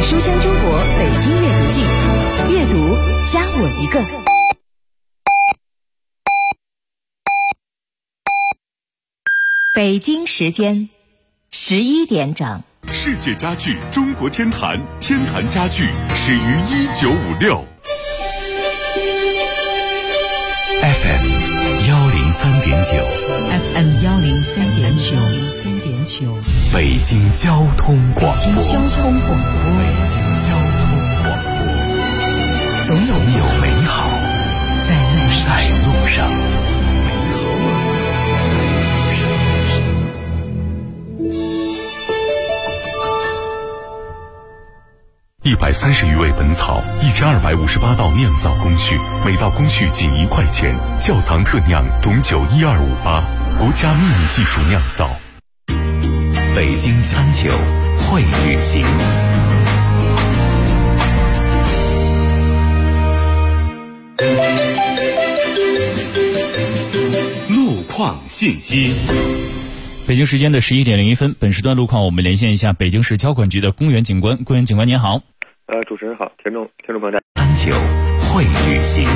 书香中国北京阅读季，阅读加我一个。北京时间11点整。 世界家具中国天坛，天坛家具始于1956。FM 103.9，FM 103.9， 北京交通广播， 北京交通广播， 总有美好在路上。130余味本草，1258道酿造工序，每道工序仅1块钱。窖藏特酿董酒12588，国家秘密技术酿造。北京餐酒会旅行。路况信息。 北京时间的11点01分，本时段路况我们连线一下北京市交管局的公园警官。公园警官您好。 主持人好，听众朋友大家。 餐酒会旅行。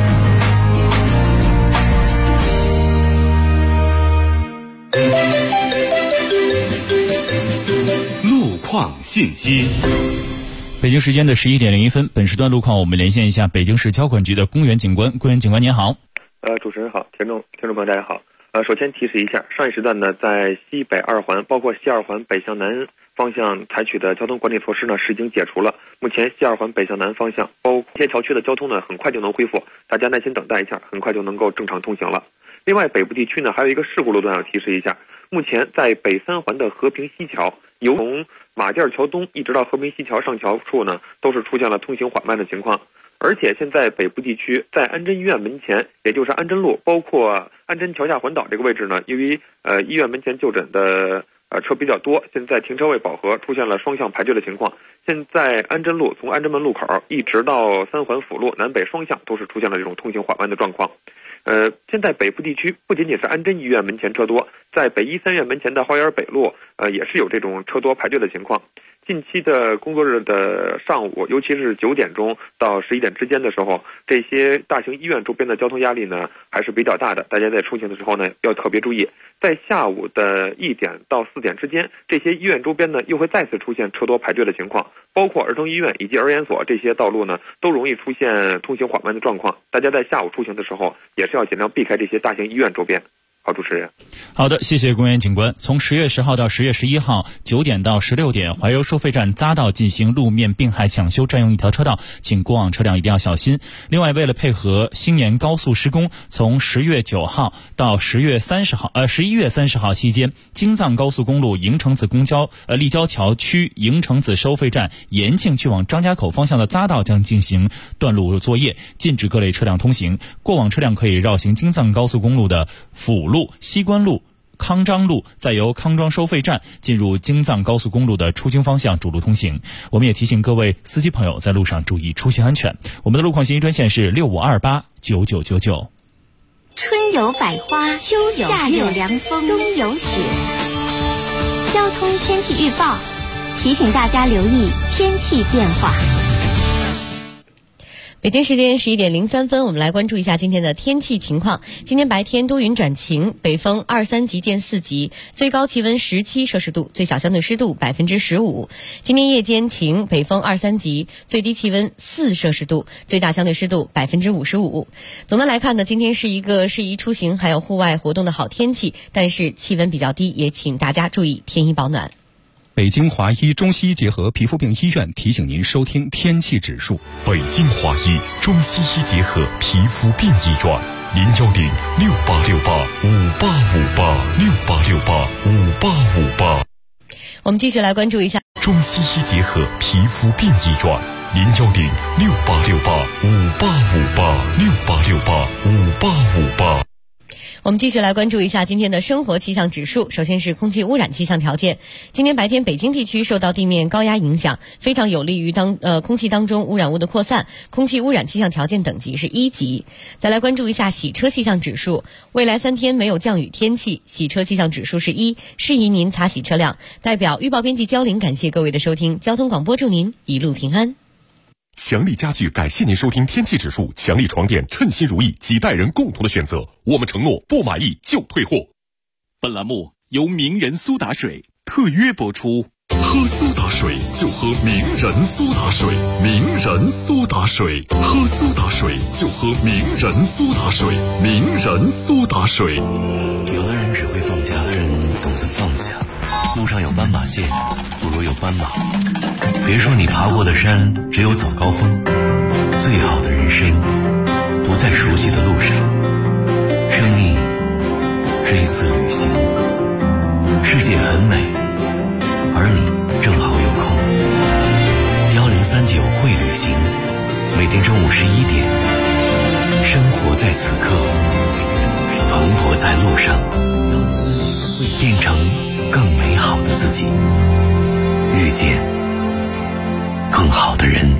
路况信息。 北京时间的11点01分，本时段路况我们连线一下北京市交管局的公园警官。公园警官您好。 主持人好，听众朋友大家好。首先提示一下，上一时段呢，在西北二环，包括西二环北向南方向采取的交通管理措施呢，是已经解除了。目前西二环北向南方向，包括一些桥区的交通呢，很快就能恢复，大家耐心等待一下，很快就能够正常通行了。另外，北部地区呢，还有一个事故路段要提示一下，目前在北三环的和平西桥，由从马甸桥东一直到和平西桥上桥处呢，都是出现了通行缓慢的情况。而且现在北部地区在安贞医院门前，也就是安贞路，包括安贞桥下环岛这个位置呢，由于医院门前就诊的车比较多，现在停车位饱和，出现了双向排队的情况。现在安贞路从安贞门路口一直到三环辅路南北双向都是出现了这种通行缓慢的状况。现在北部地区不仅仅是安贞医院门前车多，在北医三院门前的花园北路也是有这种车多排队的情况。近期的工作日的上午，尤其是9点钟到11点之间的时候，这些大型医院周边的交通压力呢还是比较大的，大家在出行的时候呢要特别注意。在下午的1点到4点之间，这些医院周边呢又会再次出现车多排队的情况，包括儿童医院以及儿研所这些道路呢都容易出现通行缓慢的状况，大家在下午出行的时候也是要尽量避开这些大型医院周边。好，主持人。 好的，谢谢公园警官。从10月10号到10月11号9点到16点，怀柔收费站匝道进行路面并排抢修，占用一条车道，请过往车辆一定要小心。另外，为了配合新年高速施工，从10月9号到11月30号期间，京藏高速公路营城子立交桥区营城子收费站延庆去往张家口方向的匝道将进行断路作业，禁止各类车辆通行。过往车辆可以绕行京藏高速公路的辅路、西关路、康庄路，再由康庄收费站进入京藏高速公路的出京方向主路通行。我们也提醒各位司机朋友在路上注意出行安全。我们的路况信息专线是65289999。 春有百花，秋有夏有凉风，冬有雪。交通天气预报提醒大家留意天气变化。 北京时间11点03分，我们来关注一下今天的天气情况。今天白天多云转晴，北风2、3级见4级，最高气温17摄氏度，最小相对湿度15%。今天夜间晴，北风2、3级，最低气温4摄氏度，最大相对湿度55%。总的来看呢，今天是一个适宜出行还有户外活动的好天气，但是气温比较低，也请大家注意添衣保暖。 北京华医中西医结合皮肤病医院提醒您收听天气指数。 北京华医中西医结合皮肤病医院，0106868585858，668685858。 我们继续来关注一下中西医结合皮肤病医院，01068685858，668685858。 我们继续来关注一下今天的生活气象指数。首先是空气污染气象条件。今天白天北京地区受到地面高压影响，非常有利于空气当中污染物的扩散，空气污染气象条件等级是1级。再来关注一下洗车气象指数。未来3天没有降雨天气，洗车气象指数是1，适宜您擦洗车辆。代表预报编辑焦玲感谢各位的收听，交通广播祝您一路平安。 强力家具感谢您收听天气指数，强力床垫称心如意，几代人共同的选择，我们承诺不满意就退货。 本栏目由名人苏打水特约播出。 喝苏打水就喝名人苏打水，名人苏打水，喝苏打水就喝名人苏打水，名人苏打水。 有的人只会放下，有的人懂得放下。路上有斑马线，不如有斑马。别说你爬过的山只有早高峰，最好的人生不在熟悉的路上。生命是一次旅行，世界很美，而你正好有空。1039会旅行，每天中午11点，生活在此刻，蓬勃在路上，变成更美好的自己，遇见更好的人。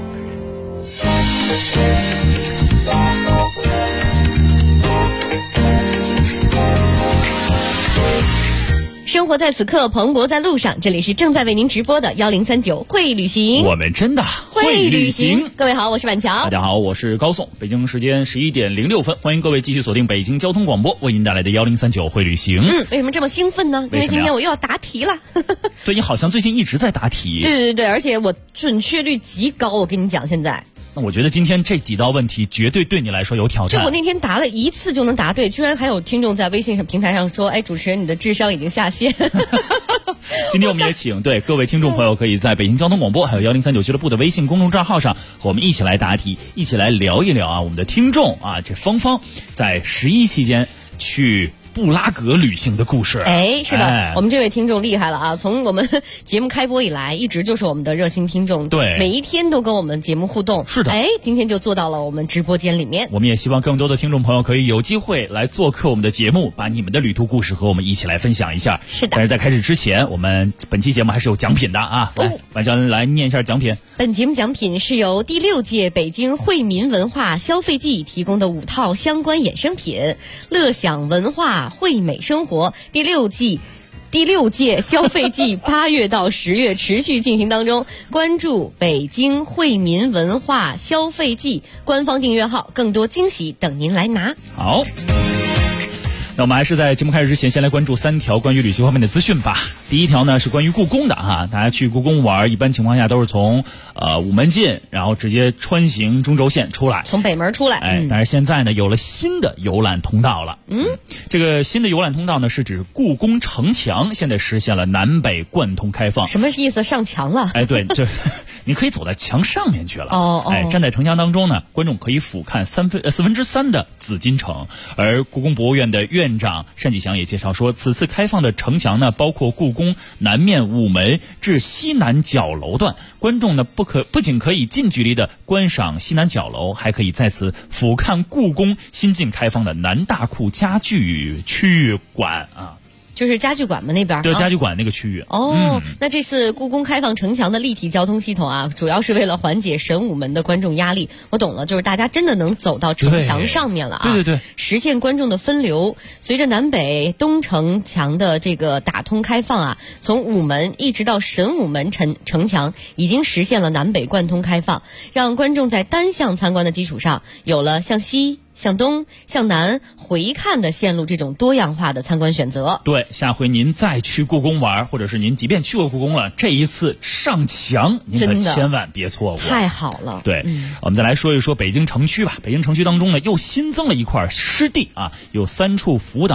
生活在此刻，蓬勃在路上。这里是正在为您直播的1039会旅行， 我们真的会旅行。 各位好，我是板桥。 大家好，我是高颂。北京时间11点06分，欢迎各位继续锁定北京交通广播为您带来的1039会旅行。 为什么这么兴奋呢？因为今天我又要答题了。 对，你好像最近一直在答题。 对，而且我准确率极高，我跟你讲，现在。 那我觉得今天这几道问题绝对对你来说有挑战。 就我那天答了1次就能答对，居然还有听众在微信上平台上说：“哎，主持人，你的智商已经下线。” 今天我们也请各位听众朋友可以在北京交通广播还有1039俱乐部的微信公众账号上和我们一起来答题，一起来聊一聊啊，我们的听众啊，这芳芳在11期间去布拉格旅行的故事。 是的，我们这位听众厉害了啊！从我们节目开播以来，一直就是我们的热心听众， 对， 每一天都跟我们节目互动。 是的， 今天就坐到了我们直播间里面。 我们也希望更多的听众朋友可以有机会来做客我们的节目，把你们的旅途故事和我们一起来分享一下。 是的， 但是在开始之前，我们本期节目还是有奖品的啊！来，小恩来念一下奖品。 本节目奖品是由第6届北京惠民文化消费季提供的5套相关衍生品，乐享文化惠美生活第6届消费季8月到10月持续进行当中，关注北京惠民文化消费季官方订阅号，更多惊喜等您来拿。 好，那我们还是在节目开始之前，先来关注3条关于旅行方面的资讯吧。第一条呢是关于故宫的哈，大家去故宫玩，一般情况下都是从午门进，然后直接穿行中轴线出来， 从北门出来。 但是现在呢有了新的游览通道了。这个新的游览通道呢是指故宫城墙现在实现了南北贯通开放。 什么意思？上墙了？ 对，就你可以走在墙上面去了。站在城墙当中呢，观众可以俯瞰4分之3的紫禁城。而故宫博物院的院长单霁翔也介绍说，此次开放的城墙呢，包括故宫南面午门至西南角楼段，观众呢不仅可以近距离的观赏西南角楼，还可以在此俯瞰故宫新近开放的南大库家具区域馆啊。 就是家具馆嘛那边。 对，家具馆那个区域。 那这次故宫开放城墙的立体交通系统啊，主要是为了缓解神武门的观众压力。我懂了，就是大家真的能走到城墙上面了啊。 对， 实现观众的分流。随着南北东城墙的这个打通开放啊，从午门一直到神武门城墙已经实现了南北贯通开放，让观众在单向参观的基础上，有了向西、向东、向南回看的线路这种多样化的参观选择。 对，下回您再去故宫玩，或者是您即便去过故宫了，这一次上墙您可千万别错过。 太好了。 对，我们再来说一说北京城区吧。北京城区当中呢，又新增了一块湿地啊，有3处辅导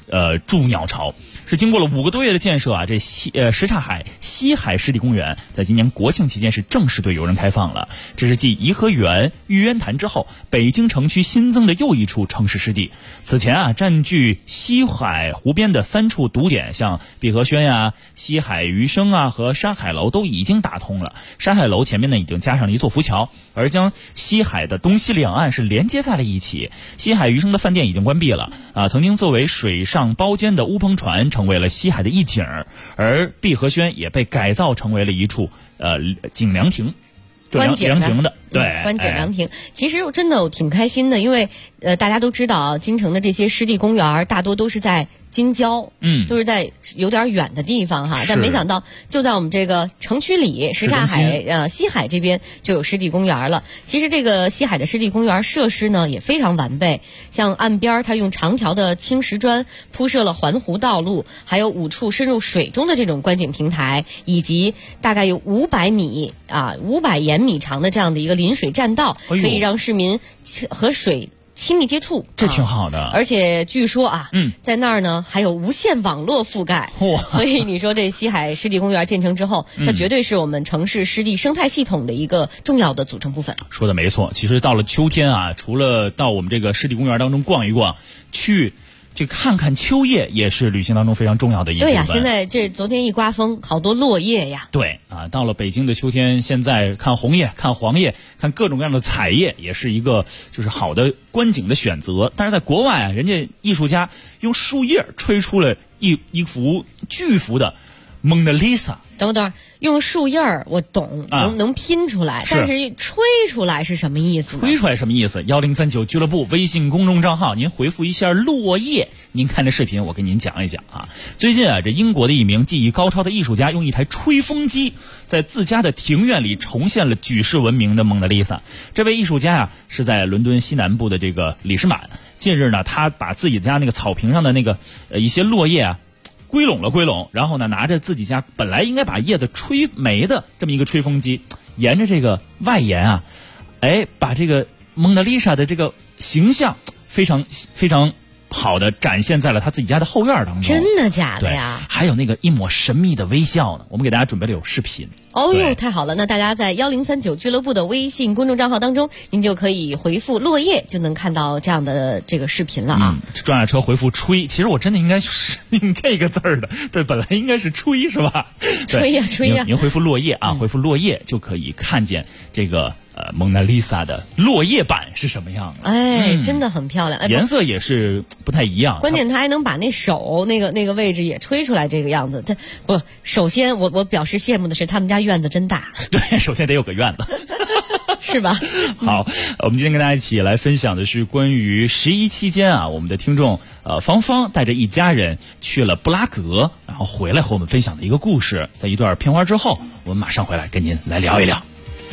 筑鸟巢。是经过了5个多月的建设啊，这什刹海西海湿地公园在今年国庆期间是正式对游人开放了。这是继颐和园、玉渊潭之后，北京城区新增的又一处城市湿地。此前啊，占据西海湖边的3处堵点，像碧荷轩呀、西海余生啊和山海楼都已经打通了。山海楼前面呢已经加上了一座浮桥，而将西海的东西两岸是连接在了一起。西海余生的饭店已经关闭了啊，曾经作为水上包间的乌篷船成为了西海的一景，而碧荷轩也被改造成为了一处景凉亭。 观景的，对， 观景凉亭。其实真的我挺开心的，因为大家都知道，京城的这些湿地公园大多都是在京郊，都是在有点远的地方哈。但没想到就在我们这个城区里，什刹海西海这边就有湿地公园了。其实这个西海的湿地公园设施呢也非常完备，像岸边它用长条的青石砖铺设了环湖道路，还有5处深入水中的这种观景平台，以及大概有500延米长的这样的一个临水栈道，可以让市民和水亲密接触， 这挺好的。 而且据说啊，在那儿呢还有无线网络覆盖，所以你说这西海湿地公园建成之后，它绝对是我们城市湿地生态系统的一个重要的组成部分。 说的没错，其实到了秋天啊，除了到我们这个湿地公园当中逛一逛，去这看看秋叶也是旅行当中非常重要的一部分。 对呀，现在这昨天一刮风，好多落叶呀。 对啊，到了北京的秋天，现在看红叶、看黄叶、看各种各样的彩叶，也是一个就是好的观景的选择。但是在国外啊，人家艺术家用树叶吹出了一幅巨幅的蒙娜丽莎。 等会儿，用树叶儿我懂，能拼出来，但是吹出来是什么意思呢？ 吹出来什么意思？1039俱乐部微信公众账号，您回复一下落叶，您看这视频，我给您讲一讲啊。最近啊，这英国的一名技艺高超的艺术家用一台吹风机，在自家的庭院里重现了举世闻名的蒙娜丽莎。这位艺术家啊，是在伦敦西南部的这个里士满。近日呢，他把自己家那个草坪上的那个一些落叶啊归拢，然后呢，拿着自己家本来应该把叶子吹没的这么一个吹风机，沿着这个外沿啊，把这个蒙娜丽莎的这个形象非常非常好的展现在了他自己家的后院当中。 真的假的呀？ 还有那个一抹神秘的微笑呢，我们给大家准备了有视频。 哦哟，太好了！那大家在1039俱乐部的微信公众账号当中，您就可以回复落叶，就能看到这样的这个视频了啊。 转下车回复吹，其实我真的应该是用这个字儿的，对，本来应该是吹是吧？ 吹呀！ 您回复落叶啊，回复落叶就可以看见这个蒙娜丽莎的落叶版是什么样的。 真的很漂亮， 颜色也是不太一样。 关键它还能把那手那个位置也吹出来这个样子。首先我表示羡慕的是他们家院子真大。 对，首先得有个院子。 是吧？ 好，我们今天跟大家一起来分享的是关于11期间啊，我们的听众芳芳带着一家人去了布拉格，然后回来和我们分享的一个故事。在一段片花之后，我们马上回来跟您来聊一聊。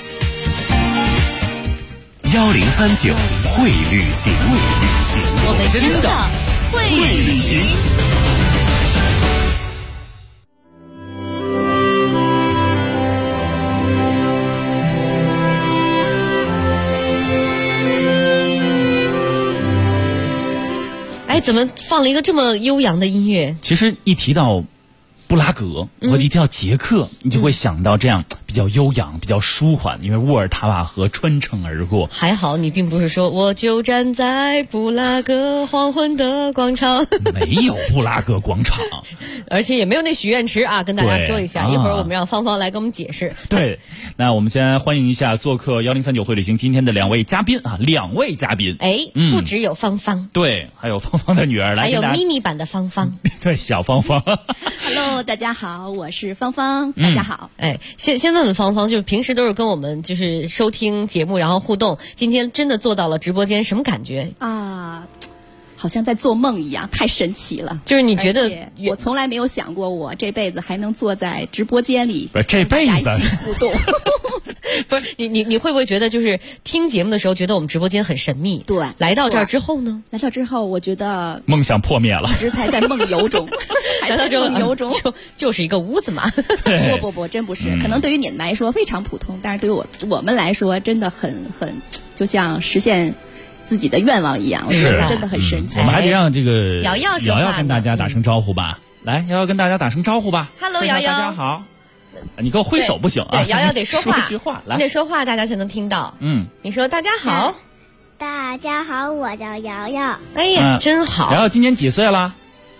1039会旅行， 我们真的会旅行。怎么放了一个这么悠扬的音乐？ 其实一提到布拉格和一提到捷克，你就会想到这样比较悠扬、比较舒缓，因为沃尔塔瓦河穿城而过。 还好你并不是说我就站在布拉格黄昏的广场， 没有布拉格广场， 而且也没有那许愿池啊，跟大家说一下，一会儿我们让芳芳来给我们解释。 对，那我们先欢迎一下做客1039会旅行今天的2位嘉宾啊，2位嘉宾。 不只有芳芳， 对，还有芳芳的女儿来， 还有咪咪版的芳芳， 对，小芳芳。 Hello， 大家好，我是芳芳，大家好。 先问问芳芳，就是平时都是跟我们就是收听节目然后互动，今天真的坐到了直播间，什么感觉啊？好像在做梦一样，太神奇了。 就是你觉得， 我从来没有想过，我这辈子还能坐在直播间里， 不是这辈子一起互动。 不是你会不会觉得，就是听节目的时候觉得我们直播间很神秘？ 对， 来到这儿之后呢？ 来到之后，我觉得梦想破灭了， 一直还在梦游中，还在梦游中， 就是一个屋子嘛。 不，真不是。可能对于你们来说非常普通，但是对于我们来说，真的很就像实现自己的愿望一样，我觉得真的很神奇。 我们还得让这个瑶瑶跟大家打声招呼吧。来，瑶瑶跟大家打声招呼吧。 Hello， 瑶瑶， 大家好。你给我挥手不行啊！ 对，瑶瑶得说话， 说句话，来， 你得说话，大家才能听到。你说大家好。 大家好，我叫瑶瑶。 哎呀，真好。 瑶瑶今年几岁了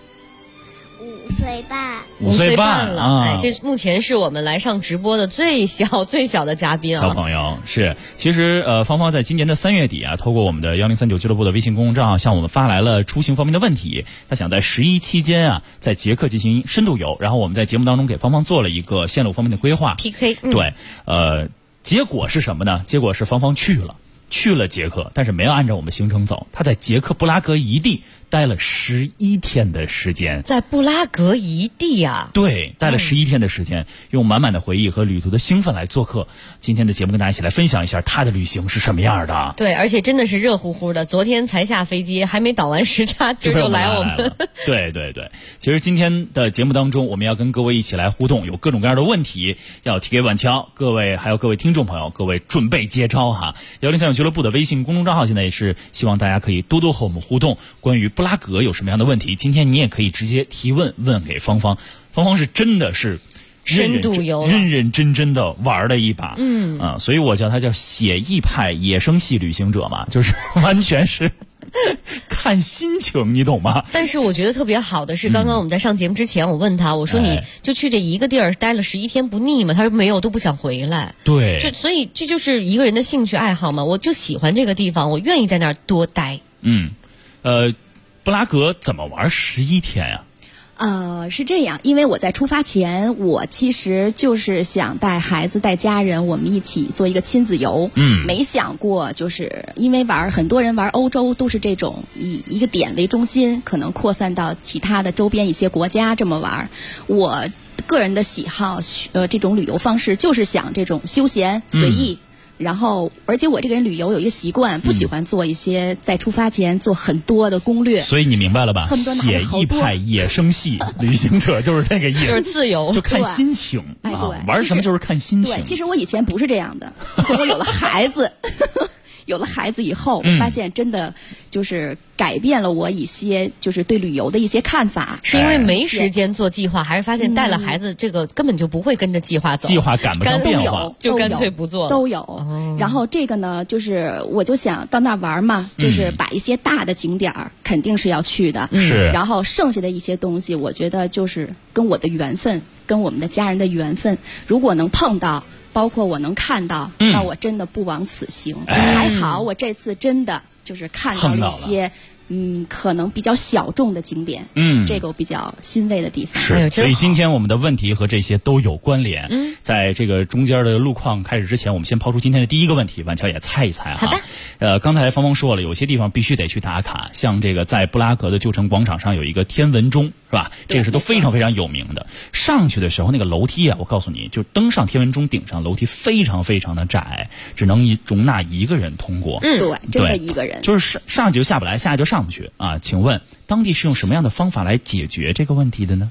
？5岁半。 5岁半了啊！哎，这目前是我们来上直播的最小的嘉宾啊。 小朋友是，其实芳芳在今年的3月底啊，透过我们的1039俱乐部的微信公众账号向我们发来了出行方面的问题。他想在11期间啊，在捷克进行深度游，然后我们在节目当中给芳芳做了一个线路方面的规划 PK。 对，结果是什么呢？结果是芳芳去了捷克，但是没有按照我们行程走。他在捷克布拉格一地待了11天的时间。 在布拉格一地啊？ 对，待了11天的时间，用满满的回忆和旅途的兴奋来做客今天的节目，跟大家一起来分享一下他的旅行是什么样的。 对，而且真的是热乎乎的，昨天才下飞机，还没倒完时差就来我们。 对对对，其实今天的节目当中，我们要跟各位一起来互动，有各种各样的问题要提给晚乔，各位还有各位听众朋友，各位准备接招哈。1039俱乐部的微信公众账号现在也是希望大家可以多多和我们互动，关于布拉格有什么样的问题，今天你也可以直接提问给芳芳。芳芳是真的是深度游认认真真的玩了一把，所以我叫他叫写意派野生系旅行者嘛，就是完全是看心情，你懂吗？ 但是我觉得特别好的是，刚刚我们在上节目之前，我问他，我说你就去这一个地儿待了11天不腻吗？他说没有，都不想回来。 对， 所以这就是一个人的兴趣爱好嘛，我就喜欢这个地方，我愿意在那儿多待。 布拉格怎么玩11天呀？ 是这样，因为我在出发前，我其实就是想带孩子、带家人，我们一起做一个亲子游。没想过就是因为很多人玩欧洲都是这种以一个点为中心，可能扩散到其他的周边一些国家这么玩。我个人的喜好，这种旅游方式就是想这种休闲随意。然后，而且我这个人旅游有一个习惯，不喜欢做一些在出发前做很多的攻略。 所以你明白了吧？写意派野生系旅行者就是这个意思， 就是自由， 就看心情。 对， 玩什么就是看心情。 对，其实我以前不是这样的，自从我有了孩子。有了孩子以后，我发现真的就是改变了我一些就是对旅游的一些看法。 是因为没时间做计划，还是发现带了孩子这个根本就不会跟着计划走， 计划赶不上变化， 就干脆不做了。 都有。然后这个呢，就是我就想到那玩嘛，就是把一些大的景点肯定是要去的。 是。 然后剩下的一些东西，我觉得就是跟我的缘分，跟我们的家人的缘分，如果能碰到。包括我能看到，那我真的不枉此行。还好我这次真的就是看到了一些可能比较小众的景点，这个我比较欣慰的地方。 是，所以今天我们的问题和这些都有关联。在这个中间的路况开始之前，我们先抛出今天的第一个问题，晚乔也猜一猜哈。 好的。刚才芳芳说了，有些地方必须得去打卡，像这个在布拉格的旧城广场上有一个天文钟，是吧？这个是都非常非常有名的。上去的时候那个楼梯啊，我告诉你，就登上天文钟顶上，楼梯非常非常的窄，只能容纳一个人通过。 对，真的一个人。 就是上去就下不来，下去就上不去啊。请问当地是用什么样的方法来解决这个问题的呢？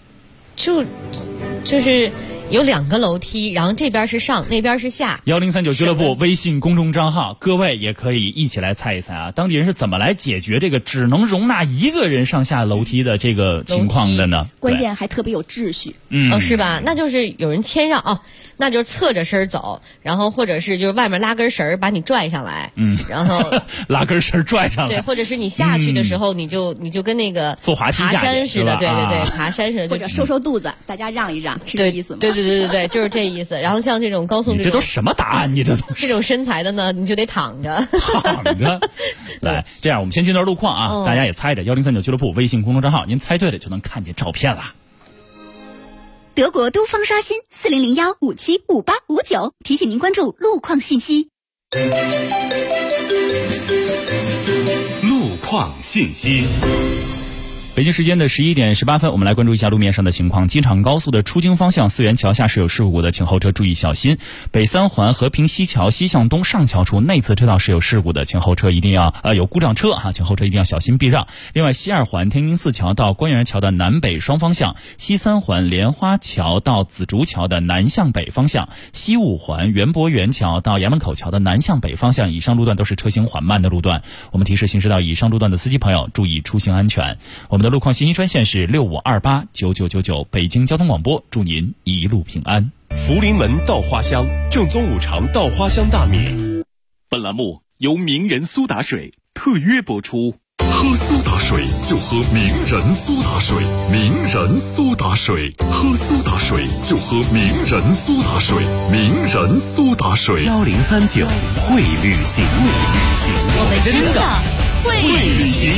就是有2个楼梯，然后这边是上，那边是下。 1039俱乐部微信公众账号，各位也可以一起来猜一猜啊，当地人是怎么来解决这个只能容纳一个人上下楼梯的这个情况的呢？ 关键还特别有秩序。 是吧？那就是有人谦让那就是侧着身走，然后或者是就是外面拉根绳把你拽上来，然后拉根绳拽上来。 对，或者是你下去的时候，你就跟那个坐滑梯爬山似的，对对对，爬山似的， 或者收肚子，大家让一让，是这意思吗？ 对，就是这意思。然后像这种高速， 这都什么答案？你这都这种身材的呢，你就得躺着。 来，这样我们先进段路况啊，大家也猜着1039俱乐部微信公众账号，您猜对了就能看见照片了。 德国都方刷新4001575859，提醒您关注路况信息。 路况信息。 北京时间的11点18分，我们来关注一下路面上的情况。机场高速的出京方向四元桥下是有事故的，请后车注意小心。北三环和平西桥西向东上桥处内侧车道是有事故的，请后车一定要有故障车请后车一定要小心避让。另外，西二环天宁寺桥到官园桥的南北双方向，西三环莲花桥到紫竹桥的南向北方向，西五环园博园桥到衙门口桥的南向北方向，以上路段都是车行缓慢的路段。我们提示行驶到以上路段的司机朋友注意出行安全。我们的路况信息专线是65289999，北京交通广播，祝您一路平安。 福临门稻花香，正宗五常稻花香大米。本栏目由名人苏打水特约播出。 喝苏打水就喝名人苏打水，名人苏打水，喝苏打水就喝名人苏打水，名人苏打水。 1039会旅行， 我们真的会旅行。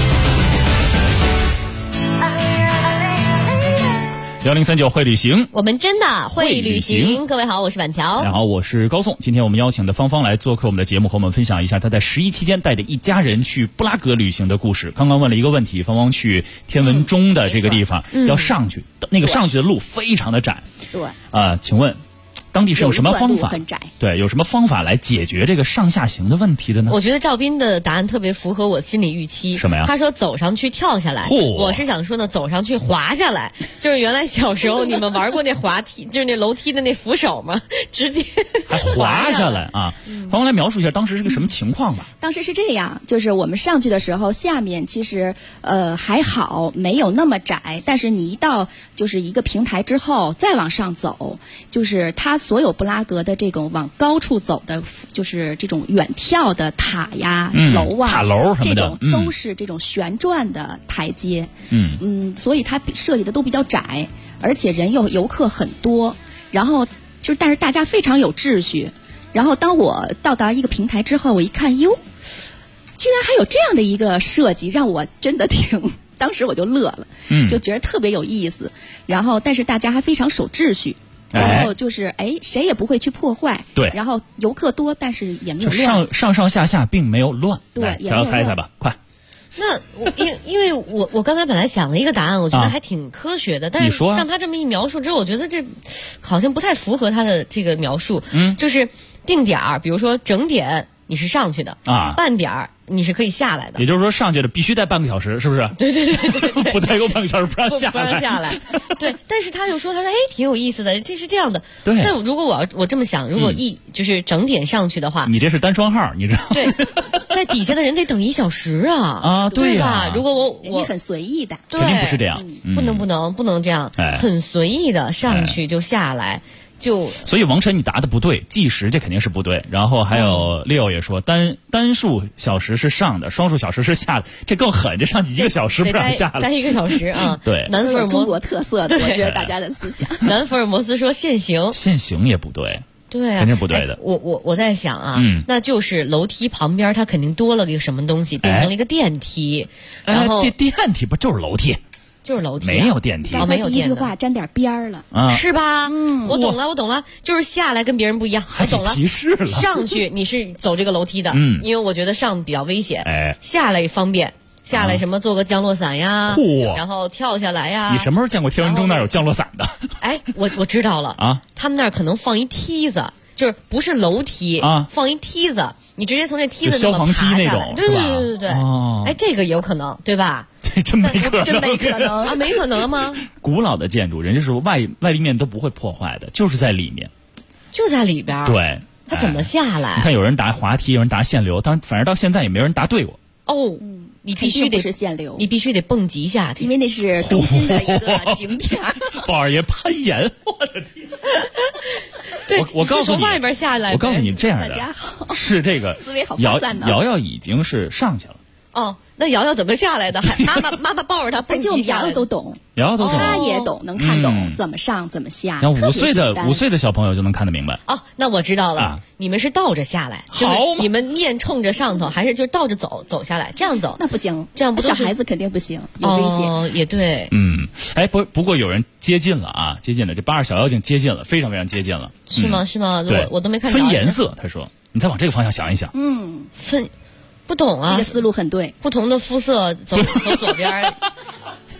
1039会旅行， 我们真的会旅行。各位好，我是板桥。 然后我是高颂。今天我们邀请的芳芳来做客我们的节目，和我们分享一下她在11期间带着一家人去布拉格旅行的故事。刚刚问了一个问题，芳芳去天文钟的这个地方，要上去，那个上去的路非常的窄。 对。 请问当地是有什么方法？ 很窄。 对，有什么方法来解决这个上下行的问题的呢？ 我觉得赵斌的答案特别符合我心理预期。 什么呀？ 他说走上去跳下来。我是想说呢，走上去滑下来。就是原来小时候你们玩过那滑梯，就是那楼梯的那扶手吗？直接还滑下来啊！芳芳来描述一下当时是个什么情况吧。 当时是这样，就是我们上去的时候，下面其实还好，没有那么窄，但是你一到就是一个平台之后，再往上走，就是它所有布拉格的这种往高处走的，就是这种远眺的塔呀、楼啊、 塔楼什么的， 这种都是这种旋转的台阶。所以它设计的都比较窄，而且游客很多，然后但是大家非常有秩序。然后当我到达一个平台之后，我一看，哟，居然还有这样的一个设计，让我真的当时我就乐了，就觉得特别有意思。然后但是大家还非常守秩序。然后就是谁也不会去破坏。 对。 然后游客多，但是也没有乱。 上下并没有乱。 对。 小姚猜一猜吧，快。 那因为我刚才本来想了一个答案，我觉得还挺科学的，但是让他这么一描述之后，我觉得这好像不太符合他的这个描述。就是定点儿，比如说整点你是上去的半点儿你是可以下来的。 也就是说上去的必须待半个小时，是不是？ 对， 不待够半个小时不让下来。 对，但是他又说挺有意思的，这是这样的。 对。 但如果我这么想，如果就是整点上去的话， 你这是单双号，你知道？ 对，在底下的人得等1小时啊。 对吧？如果我很随意的， 肯定不是这样。 不能这样，很随意的上去就下来。 所以王晨你答的不对，计时这肯定是不对。然后还有Leo也说单数小时是上的，双数小时是下的，这更狠，这上去1个小时不让下来。 待1个小时啊。 对。 南福尔摩斯中国特色的，我觉得大家的思想。 南福尔摩斯说限行也不对。 对啊， 肯定不对的。 我在想啊，那就是楼梯旁边它肯定多了一个什么东西，变成了一个电梯。然后电梯不就是楼梯？ 就是楼梯， 没有电梯。 刚才第一句话沾点边儿了， 是吧？我懂了，就是下来跟别人不一样。我懂了， 提示了。 上去你是走这个楼梯的，因为我觉得上比较危险，下来方便。下来什么做个降落伞呀，然后跳下来呀。 你什么时候见过天文钟那儿有降落伞的？ 我知道了啊，他们那儿可能放一梯子，就是不是楼梯啊，放一梯子，你直接从那梯子消防梯那种， 对。这个有可能，对吧？ 这真没可能， 真没可能啊，没可能吗？ 古老的建筑，人家是外立面都不会破坏的，就是在里面， 就在里边。 对， 他怎么下来？ 你看有人答滑梯，有人答限流，反正到现在也没有人答对过。 你必须得是限流， 你必须得蹦极下去， 因为那是中心的一个景点。 鲍二爷攀岩，我的天！我告诉你， 外边下来。 我告诉你，这样的是这个思维好发散呢。 瑶瑶已经是上去了。 那瑶瑶怎么下来的？妈妈抱着她蹦极下来的。 而且我们瑶瑶都懂，她也懂，能看懂怎么上怎么下。 那5岁的小朋友就能看得明白。 那我知道了，你们是倒着下来， 好， 你们面冲着上头，还是就倒着走下来？这样走那不行， 这样不小孩子肯定不行，有危险。 也对。 不过有人接近了啊，接近了，这82小妖精接近了，非常非常接近了。 是吗？ 对， 我都没看着。 分颜色，他说，你再往这个方向想一想。 不懂啊， 这个思路很对。 不同的肤色走左边，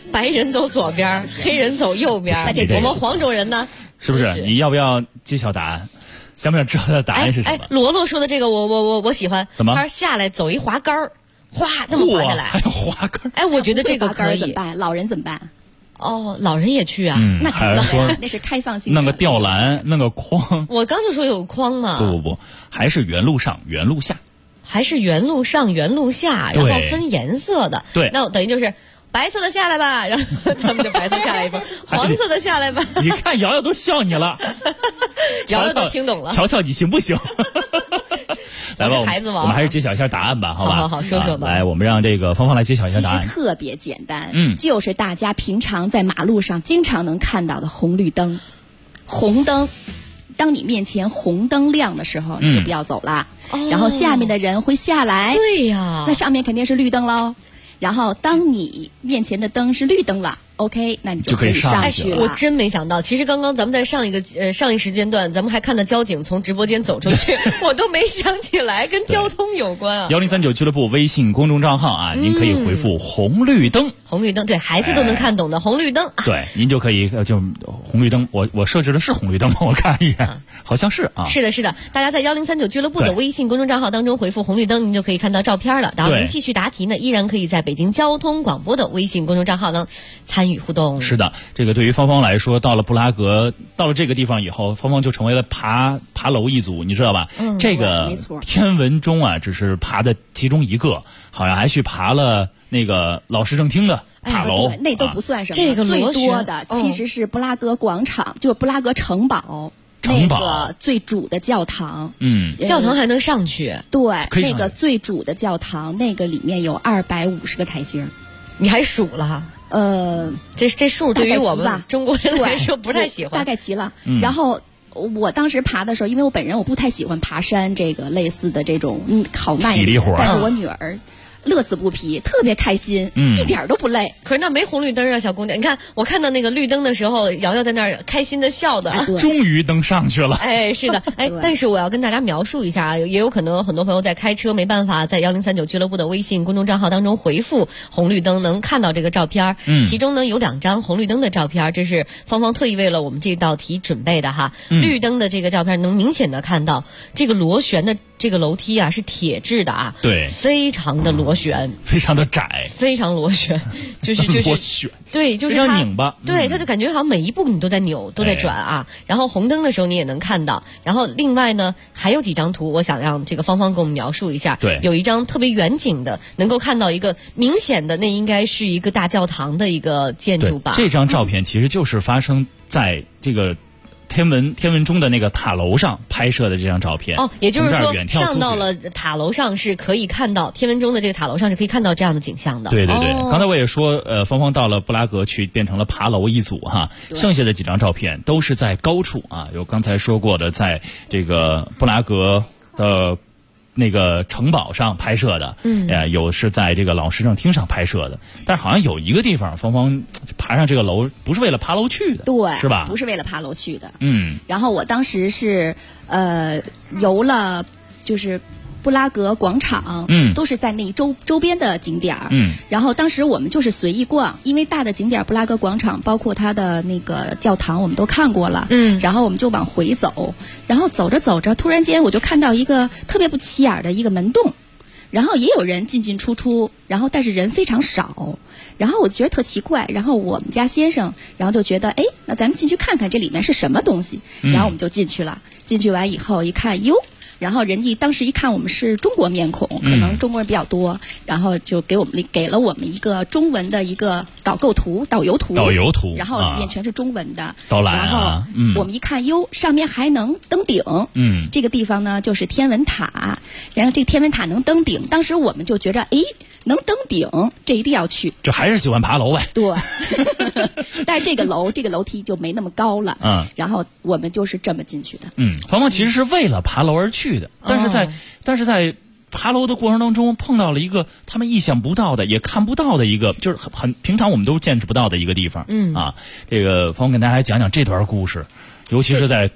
白人走左边，黑人走右边。我们黄种人呢？ 是不是？你要不要揭晓答案？想不想知道他的答案是什么？ 罗罗说的这个我喜欢。 怎么？ 他下来走一滑杆儿，哗那么滑下来， 还有滑杆儿。 我觉得这个可以。 怎么办？老人怎么办？ 哦，老人也去啊？ 那肯定说那是开放性。 弄个吊篮，弄个筐。 我刚就说有筐嘛。 不，还是原路上原路下。 还是原路上原路下，然后分颜色的。 对， 那等于就是白色的下来吧，然后他们就白色下来一波，黄色的下来吧。 你看瑶瑶都笑你了， 瑶瑶都听懂了。 瞧瞧你行不行？来吧，我们还是揭晓一下答案吧，好吧？ 好，说说吧。 来，我们让这个芳芳来揭晓一下答案。 其实特别简单，就是大家平常在马路上经常能看到的红绿灯。红灯，当你面前红灯亮的时候，你就不要走了。然后下面的人会下来。 对呀， 那上面肯定是绿灯喽。然后当你面前的灯是绿灯了。OK， 那你就可以上去了。 我真没想到，其实刚刚咱们在上一时间段，咱们还看到交警从直播间走出去，我都没想起来跟交通有关啊。 1039俱乐部微信公众账号啊，您可以回复红绿灯。 红绿灯，对孩子都能看懂的红绿灯。 对，您就可以就红绿灯，我设置的是红绿灯吗？我看一眼，好像是啊。 是的，大家在1039俱乐部的微信公众账号当中回复红绿灯，您就可以看到照片了。然后您继续答题呢，依然可以在北京交通广播的微信公众账号呢参与互动。 是的，这个对于芳芳来说，到了布拉格，到了这个地方以后，芳芳就成为了爬楼一族，你知道吧？这个天文钟啊，只是爬的其中一个，好像还去爬了那个老市政厅的塔楼， 那都不算什么。 这个最多的其实是布拉格广场，就布拉格城堡。那个最主的教堂， 教堂还能上去？ 对，那个最主的教堂，那个里面有250个台阶。 你还数了？这数对于我们中国人来说不太喜欢， 大概齐了。然后我当时爬的时候，因为我本人我不太喜欢爬山这个类似的这种好耐力活，但是我女儿乐此不疲，特别开心，一点都不累。 可是那没红绿灯啊，小姑娘，你看我看到那个绿灯的时候，瑶瑶在那儿开心的笑的， 终于登上去了。 是的，但是我要跟大家描述一下啊，也有可能很多朋友在开车没办法在1039俱乐部的微信公众账号当中回复红绿灯，能看到这个照片。其中呢有2张红绿灯的照片，这是芳芳特意为了我们这道题准备的哈。绿灯的这个照片能明显的看到这个螺旋的这个楼梯啊是铁质的啊， 对， 非常的螺旋， 非常的窄， 非常螺旋，就是螺旋， 对，就是它拧巴， 对，它就感觉好像每一步你都在扭，都在转啊。然后红灯的时候你也能看到，然后另外呢还有几张图，我想让这个芳芳给我们描述一下。 对， 有一张特别远景的，能够看到一个明显的，那应该是一个大教堂的一个建筑吧。 这张照片其实就是发生在这个天文钟的那个塔楼上拍摄的这张照片。 也就是说上到了塔楼上是可以看到天文钟的这个塔楼上是可以看到这样的景象的。 对，刚才我也说芳芳到了布拉格去变成了爬楼一族哈，剩下的几张照片都是在高处啊，有刚才说过的在这个布拉格的那个城堡上拍摄的，有是在这个老市政厅上拍摄的，但是好像有一个地方芳芳爬上这个楼不是为了爬楼去的， 对， 是吧？ 不是为了爬楼去的。然后我当时是游了，就是布拉格广场，都是在那周边的景点儿，然后当时我们就是随意逛，因为大的景点布拉格广场，包括它的那个教堂，我们都看过了，然后我们就往回走，然后走着走着，突然间我就看到一个特别不起眼的一个门洞，然后也有人进进出出，然后但是人非常少，然后我就觉得特奇怪，然后我们家先生，然后就觉得，那咱们进去看看这里面是什么东西，然后我们就进去了，进去完以后一看，哟。然后人家当时一看我们是中国面孔，可能中国人比较多，然后就给了我们一个中文的一个导游图，然后里面全是中文的导览然后我们一看，哟，上面还能登顶，这个地方呢就是天文塔，然后这个天文塔能登顶，当时我们就觉着，能登顶，这一定要去， 就还是喜欢爬楼呗。 对，但是这个楼梯就没那么高了，然后我们就是这么进去的。 芳芳其实是为了爬楼而去的，但是在爬楼的过程当中碰到了一个他们意想不到的，也看不到的一个，就是很平常我们都见识不到的一个地方。这个芳芳跟大家讲讲这段故事，尤其是在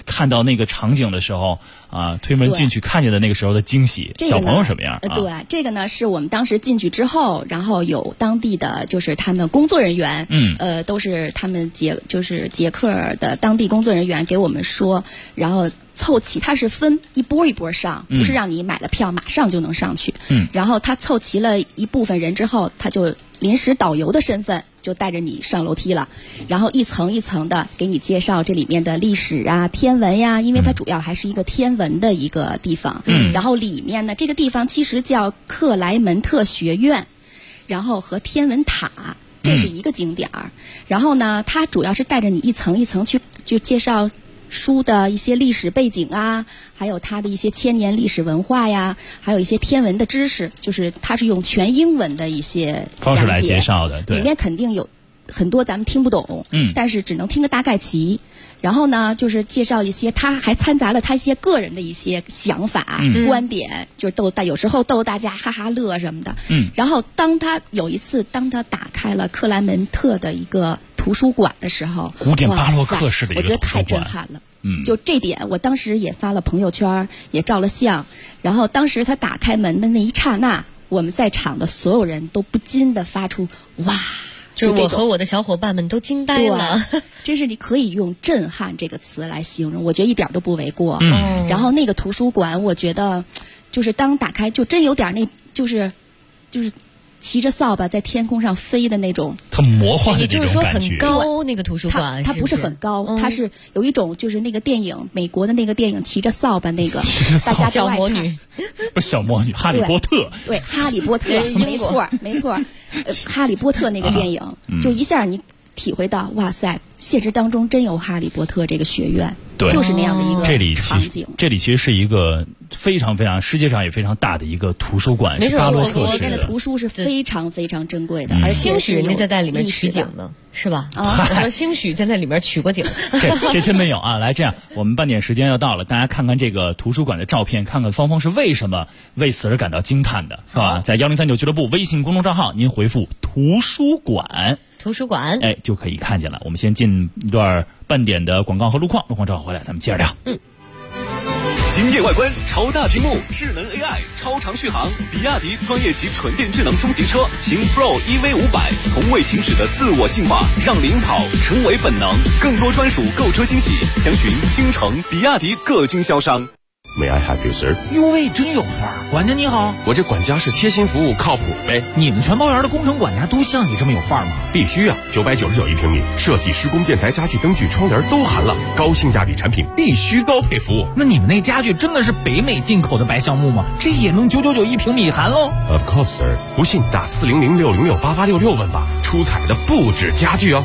看到那个场景的时候啊，推门进去看见的那个时候的惊喜，小朋友什么样？ 对，这个呢是我们当时进去之后，然后有当地的就是他们工作人员，都是他们捷克的当地工作人员给我们说，然后凑齐，他是分一波一波上，不是让你买了票马上就能上去。然后他凑齐了一部分人之后，他就临时导游的身份就带着你上楼梯了，然后一层一层的给你介绍这里面的历史啊、天文呀，因为它主要还是一个天文的一个地方。然后里面呢，这个地方其实叫克莱门特学院，然后和天文塔。这是一个景点儿，然后呢，它主要是带着你一层一层去就介绍书的一些历史背景啊，还有它的一些千年历史文化呀，还有一些天文的知识，就是它是用全英文的一些方式来介绍的，对， 里面肯定有很多咱们听不懂，但是只能听个大概齐。然后呢，就是介绍一些，他还掺杂了他一些个人的一些想法、观点，就是有时候逗大家哈哈乐什么的。然后有一次，当他打开了克莱门特的一个图书馆的时候， 古典巴洛克式的一个图书馆， 我觉得太震撼了。就这点，我当时也发了朋友圈，也照了相。然后当时他打开门的那一刹那，我们在场的所有人都不禁地发出哇。 就是我和我的小伙伴们都惊呆了， 真是你可以用震撼这个词来形容，我觉得一点都不为过。然后那个图书馆，我觉得就是当打开就真有点就是骑着扫把在天空上飞的那种， 它魔幻的那种感觉。 也就是说很高那个图书馆， 它不是很高，它是有一种就是那个电影，美国的那个电影骑着扫把那个，大家都爱看。 小魔女， 不是小魔女，哈利波特。 对，哈利波特，没错，哈利波特那个电影，就一下你体会到，哇塞，现实当中真有哈利波特这个学院。 对， 就是那样的一个场景。 这里其实是一个非常非常世界上也非常大的一个图书馆，是巴洛克式的。 图书是非常非常珍贵的，而且兴许人家在里面取景呢，是吧？我说兴许在那里面取过景。 这真没有啊！来，这样我们半点时间要到了，大家看看这个图书馆的照片，看看芳芳是为什么为此而感到惊叹的，是吧？在1039俱乐部微信公众账号，您回复图书馆，就可以看见了。我们先进一段半点的广告和路况之后回来咱们接着聊。 新业外观，超大屏幕，智能 AI， 超长续航，比亚迪专业级纯电智能中级车秦 Pro EV500，从未停止的自我进化，让领跑成为本能。更多专属购车惊喜，详询京城比亚迪各经销商。 May I help you, sir？ 哟喂，真有范儿！管家你好， 我这管家是贴心服务，靠谱呗。 你们全包园的工程管家都像你这么有范儿吗？ 必须啊！999一平米，设计、施工、建材、家具、灯具、窗帘都含了，高性价比产品，必须高配服务。 那你们那家具真的是北美进口的白橡木吗？这也能999一平米含喽 ？Of course, sir。不信打400-606-8866问吧，出彩的不止家具哦。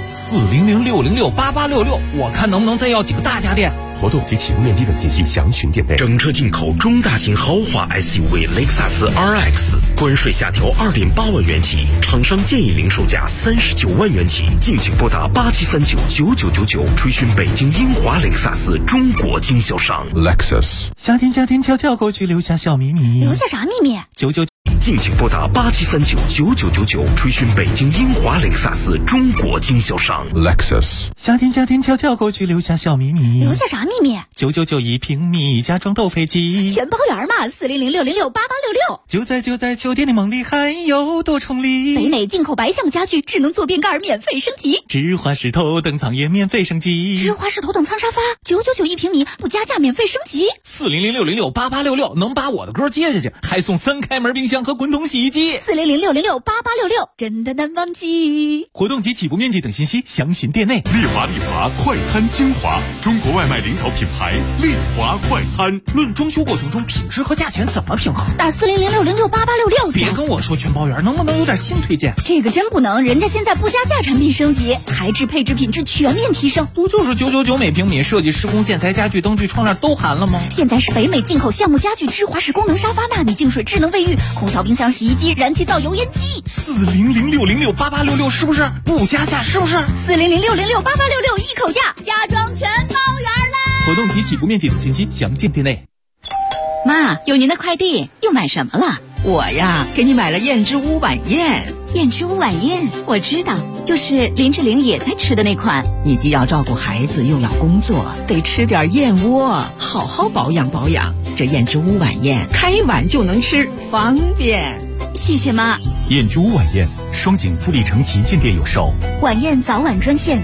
400-606-8866，我看能不能再要几个大家电。 活动及起步面积等信息详询店内。 整车进口中大型豪华 SUV 雷克萨斯 RX， 关税下调2.8万元起，厂商建议零售价39万元起，敬请拨打87399999，垂询北京英华雷克萨斯中国经销商。 Lexus。 夏天悄悄过去，留下小秘密。 留下啥秘密 ？999。敬请拨打87399999，垂询北京英华雷克萨斯中国经销商。 Lexus。 夏天悄悄过去，留下小秘密。 留下啥秘密 ？999一平米，家装斗配机， 全包圆嘛！400-606-8866。 就在秋天的梦里，还有多重礼。 北美进口白橡木家具，智能坐便盖免费升级， 芝华士头等舱也免费升级， 芝华士头等舱沙发999一平米，不加价免费升级。 400-606-8866能把我的歌接下去，还送3开门冰箱和滚筒洗衣机。 400-606-8866，真的难忘记。 活动及起步面积等信息详询店内。 丽华快餐精华，中国外卖领导品牌丽华快餐。 论装修过程中品质和价钱怎么平衡？ 打400-606-8866。 别跟我说全包圆，能不能有点新推荐？ 这个真不能，人家现在不加价产品升级，材质配置品质全面提升。 不就是999每平米，设计施工建材家具灯具窗帘都含了吗？ 现在是北美进口橡木家具，芝华士功能沙发，纳米净水智能卫浴，空调冰箱洗衣机，燃气灶油烟机。 400-606-8866是不是不加价？是不是 400-606-8866一口价，家装全包圆啦！ 活动及起步面积等信息详见店内。 妈，有您的快递，又买什么了？ 我呀，给你买了燕之屋晚宴。 燕之屋晚宴我知道，就是林志玲也在吃的那款。 你既要照顾孩子又要工作，得吃点燕窝，好好保养保养。这燕之屋晚宴开碗就能吃，方便。 谢谢妈。 燕之屋晚宴，双井富力城旗舰店有售。 晚宴早晚专线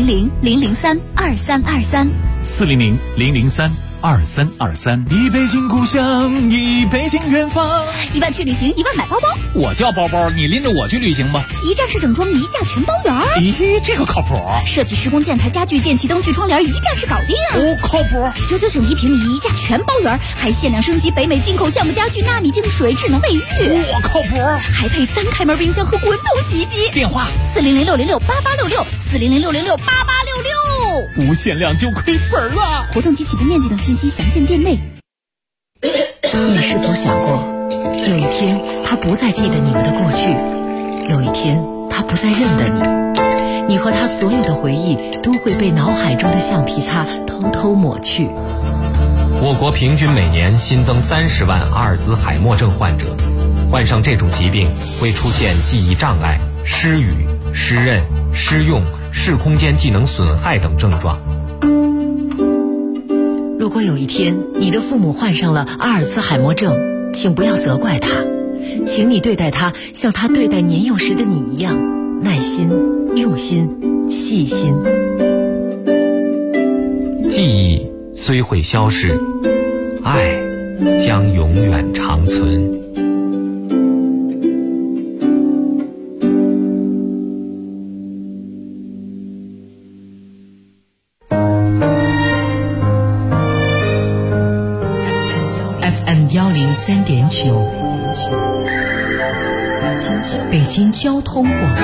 400-003-2323，400-003-2323。 一北京故乡，一北京远方。 1万去旅行，1万买包包。 我叫包包，你拎着我去旅行吧。 一站式整装，一价全包圆。 咦，这个靠谱。 设计施工建材家具电器灯具窗帘，一站式搞定。 哦，靠谱。 999一平米，一价全包圆，还限量升级北美进口橡木家具、纳米净水、智能卫浴。 我靠谱。 还配3开门冰箱和滚筒洗衣机。 电话 400-666-8866，400-666-8866。 不限量就亏本了。 活动及起订面积等信息详见店内。 你是否想过，有一天他不再记得你们的过去，有一天他不再认得你，你和他所有的回忆都会被脑海中的橡皮擦偷偷抹去。 我国平均每年新增30万阿尔兹海默症患者，患上这种疾病会出现记忆障碍、失语、失认、失用、视空间技能损害等症状。 如果有一天你的父母患上了阿尔兹海默症，请不要责怪他，请你对待他像他对待年幼时的你一样，耐心、用心、细心。 记忆虽会消逝，爱将永远长存。 103.9，北京交通广播，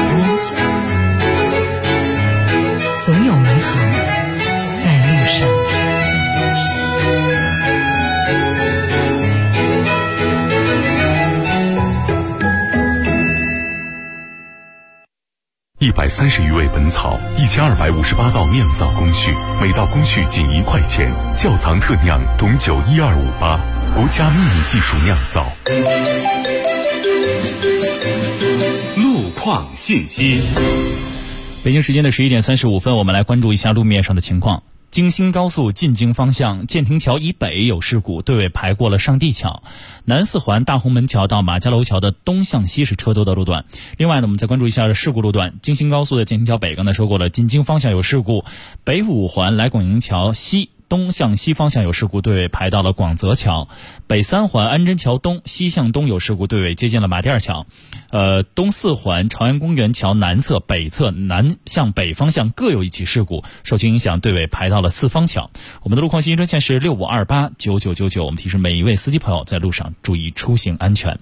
总有美好在路上。 130余味本草，1258道酿造工序，每道工序仅1块钱，窖藏特酿董酒12588，国家秘密技术酿造。 路况信息。 北京时间的11点35分，我们来关注一下路面上的情况。京新高速进京方向建亭桥以北有事故，队尾排过了上地桥。南四环大红门桥到马家楼桥的东向西是车多的路段。另外呢，我们再关注一下事故路段。京新高速的建亭桥北，刚才说过了，进京方向有事故。北五环来广营桥西东向西方向有事故，队尾排到了广泽桥。北三环安贞桥东西向东有事故，队尾接近了马甸桥。东四环朝阳公园桥南侧、北侧南向北方向各有一起事故，受其影响，队尾排到了四方桥。我们的路况信息专线是65289999，我们提示每一位司机朋友在路上注意出行安全。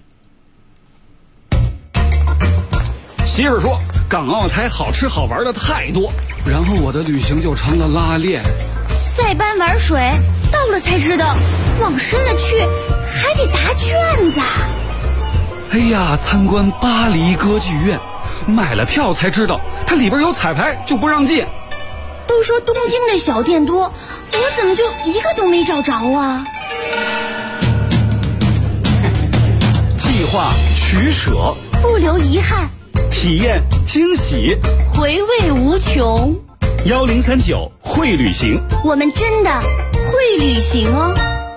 媳妇说港澳台好吃好玩的太多，然后我的旅行就成了拉练。 塞班玩水，到了才知道，往深了去还得答卷子。 哎呀，参观巴黎歌剧院，买了票才知道它里边有彩排，就不让进。 都说东京的小店多，我怎么就一个都没找着啊？ 计划取舍， 不留遗憾， 体验惊喜， 回味无穷。 1039会旅行， 我们真的会旅行哦。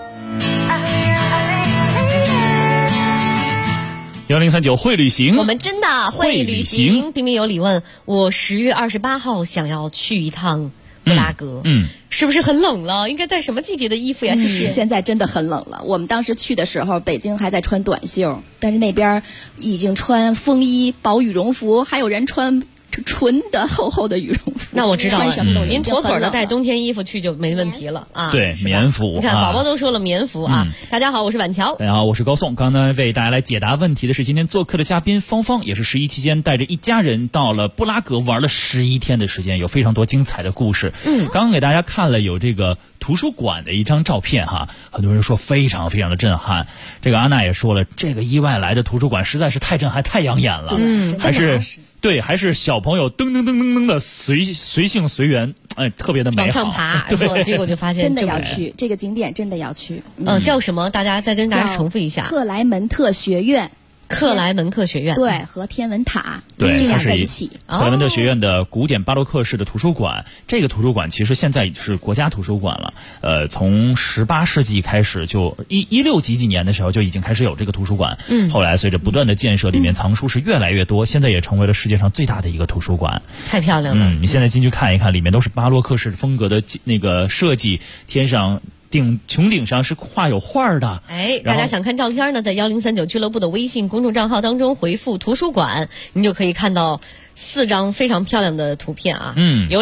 1039会旅行， 我们真的会旅行。彬彬有礼问，我10月28号想要去一趟布拉格，是不是很冷了？应该带什么季节的衣服呀？谢谢。 现在真的很冷了。我们当时去的时候，北京还在穿短袖，但是那边已经穿风衣、薄羽绒服，还有人穿纯的厚厚的羽绒服。 那我知道了，您妥妥的带冬天衣服去就没问题了啊。 对，棉服。 你看，宝宝都说了棉服啊。大家好，我是婉乔。 大家好，我是高宋。刚刚为大家来解答问题的是今天做客的嘉宾芳芳，也是11期间带着一家人到了布拉格玩了11天的时间，有非常多精彩的故事。刚刚给大家看了有这个图书馆的一张照片哈，很多人说非常非常的震撼。这个安娜也说了，这个意外来的图书馆实在是太震撼、太养眼了。还是小朋友噔噔噔噔噔的随性随缘，特别的美好。 往上爬，对，结果就发现真的要去这个景点，真的要去。 叫什么？大家再跟大家重复一下。 克莱门特学院。 克莱门特学院， 对，和天文塔， 对， 这样在一起。 克莱门特学院的古典巴洛克式的图书馆，这个图书馆其实现在已经是国家图书馆了。从18世纪开始就16几年的时候就已经开始有这个图书馆。后来随着不断的建设，里面藏书是越来越多，现在也成为了世界上最大的一个图书馆。 太漂亮了。 你现在进去看一看，里面都是巴洛克式风格的那个设计，天上穹顶上是画有画的。 大家想看照片呢，在1039俱乐部的微信公众账号当中回复图书馆，您就可以看到4张非常漂亮的图片啊。有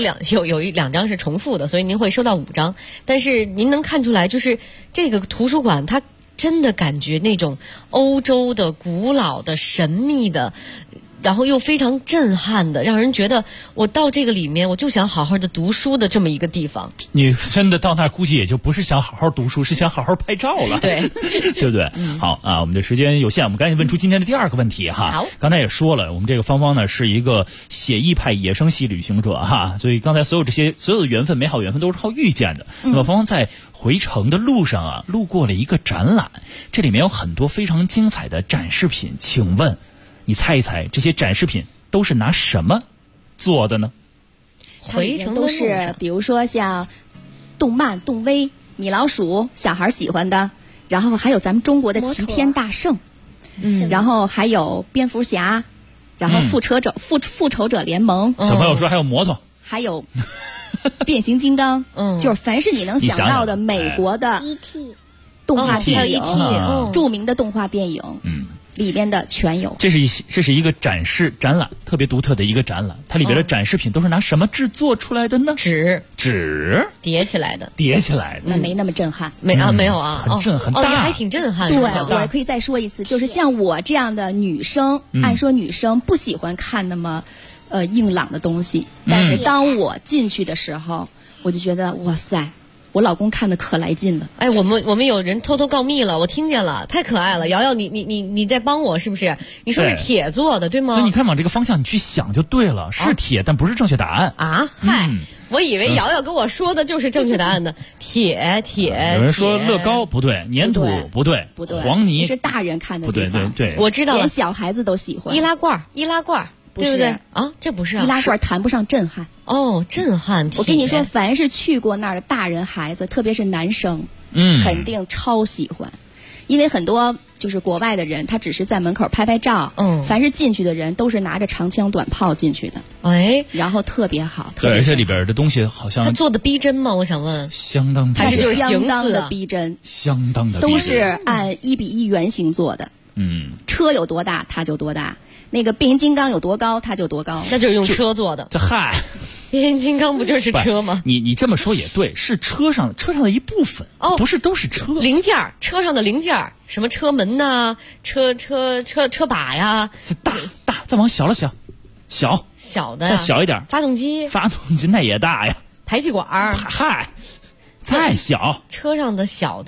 2张是重复的，所以您会收到5张。但是您能看出来，就是这个图书馆它真的感觉那种欧洲的古老的神秘的，然后又非常震撼的，让人觉得我到这个里面我就想好好的读书的这么一个地方。 你真的到那儿估计也就不是想好好读书，是想好好拍照了。 对对不对？好啊，我们的时间有限，我们赶紧问出今天的第2个问题哈。 好， 刚才也说了，我们这个芳芳呢是一个写意派野生系旅行者哈，所以刚才所有的缘分，美好缘分都是靠遇见的。那么芳芳在回程的路上啊，路过了一个展览，这里面有很多非常精彩的展示品，请问你猜一猜，这些展示品都是拿什么做的呢？ 回程都是，比如说像动漫、动威、米老鼠，小孩喜欢的，然后还有咱们中国的齐天大圣，然后还有蝙蝠侠，然后复仇者联盟。 小朋友说还有摩托， 还有变形金刚，就是凡是你能想到的美国的动画电影，著名的动画电影，里边的全有。 这是一个展览，特别独特的一个展览。它里边的展示品都是拿什么制作出来的呢？ 纸叠起来的。 那没那么震撼。 没有啊， 很大， 还挺震撼。 对，我可以再说一次，就是像我这样的女生，按说女生不喜欢看那么硬朗的东西，但是当我进去的时候，我就觉得哇塞。我老公看的可来劲了。 我们有人偷偷告密了，我听见了，太可爱了。瑶瑶，你在帮我是不是？你说是铁做的对吗？ 那你看往这个方向你去想就对了，是铁，但不是正确答案啊。嗨，我以为瑶瑶跟我说的就是正确答案的。铁。 有人说乐高不对，粘土不对，黄泥是大人看的地方。 对， 我知道了， 连小孩子都喜欢。 易拉罐。对不对啊？这不是易拉罐，谈不上震撼。 震撼！ 我跟你说，凡是去过那儿的大人孩子，特别是男生，肯定超喜欢，因为很多就是国外的人，他只是在门口拍拍照。凡是进去的人都是拿着长枪短炮进去的。然后特别好。 对，而且里边的东西好像他做的逼真吗？我想问。 相当逼真， 还是相当的逼真， 相当的逼真， 都是按1:1原型做的。车有多大它就多大。那个变形金刚有多高，它就多高， 那就是用车做的。变形金刚不就是车吗？ 你这么说也对，是车上的一部分，不是都是车零件，车上的零件，什么车门呐、车把呀， 大，再往小了小的再小一点， 发动机那也大呀， 排气管， 再小， 车上的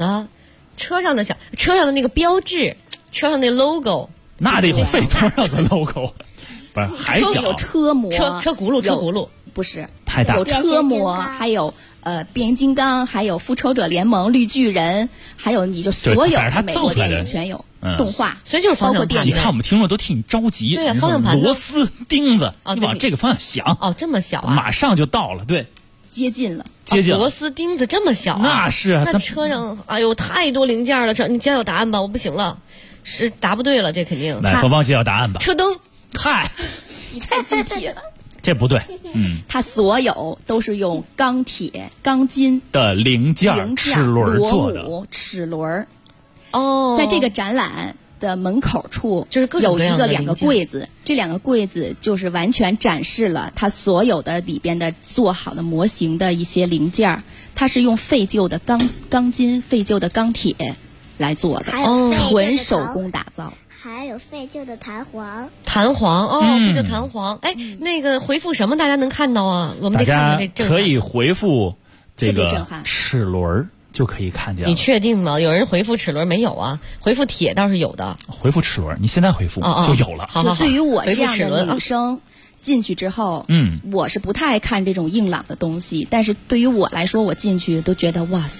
那个标志，车上那 logo。 那得费多少个 logo？ 不是还小？ 有车模、 车轱辘不是太大， 有车模，还有变形金刚，还有复仇者联盟、绿巨人，还有你就所有的美国电影全有动画， 所以就是方向盘。 你看我们听众都替你着急。 对呀，方向盘螺丝钉子，你往这个方向想。 这么小啊？ 马上就到了，对， 接近了。 螺丝钉子这么小啊？ 那是。 那车上太多零件了，你揭晓答案吧，我不行了。是答不对了，这肯定。 来，芳芳揭晓答案吧。 车灯， 你太具体了。 这不对， 它所有都是用钢铁、钢筋的零件、齿轮做的。 齿轮。在这个展览的门口处， 就是有2个柜子，这2个柜子就是完全展示了它所有的里边的做好的模型的一些零件，它是用废旧的钢筋、废旧的钢铁。来做的，纯手工打造， 还有废旧的弹簧， 废旧弹簧。那个回复什么大家能看到啊？我们得看看这震撼。 可以回复这个齿轮就可以看见了。 你确定吗？有人回复齿轮没有啊？回复铁倒是有的。 回复齿轮，你现在回复就有了。 就对于我这样的女生进去之后，我是不太爱看这种硬朗的东西，但是对于我来说，我进去都觉得哇塞。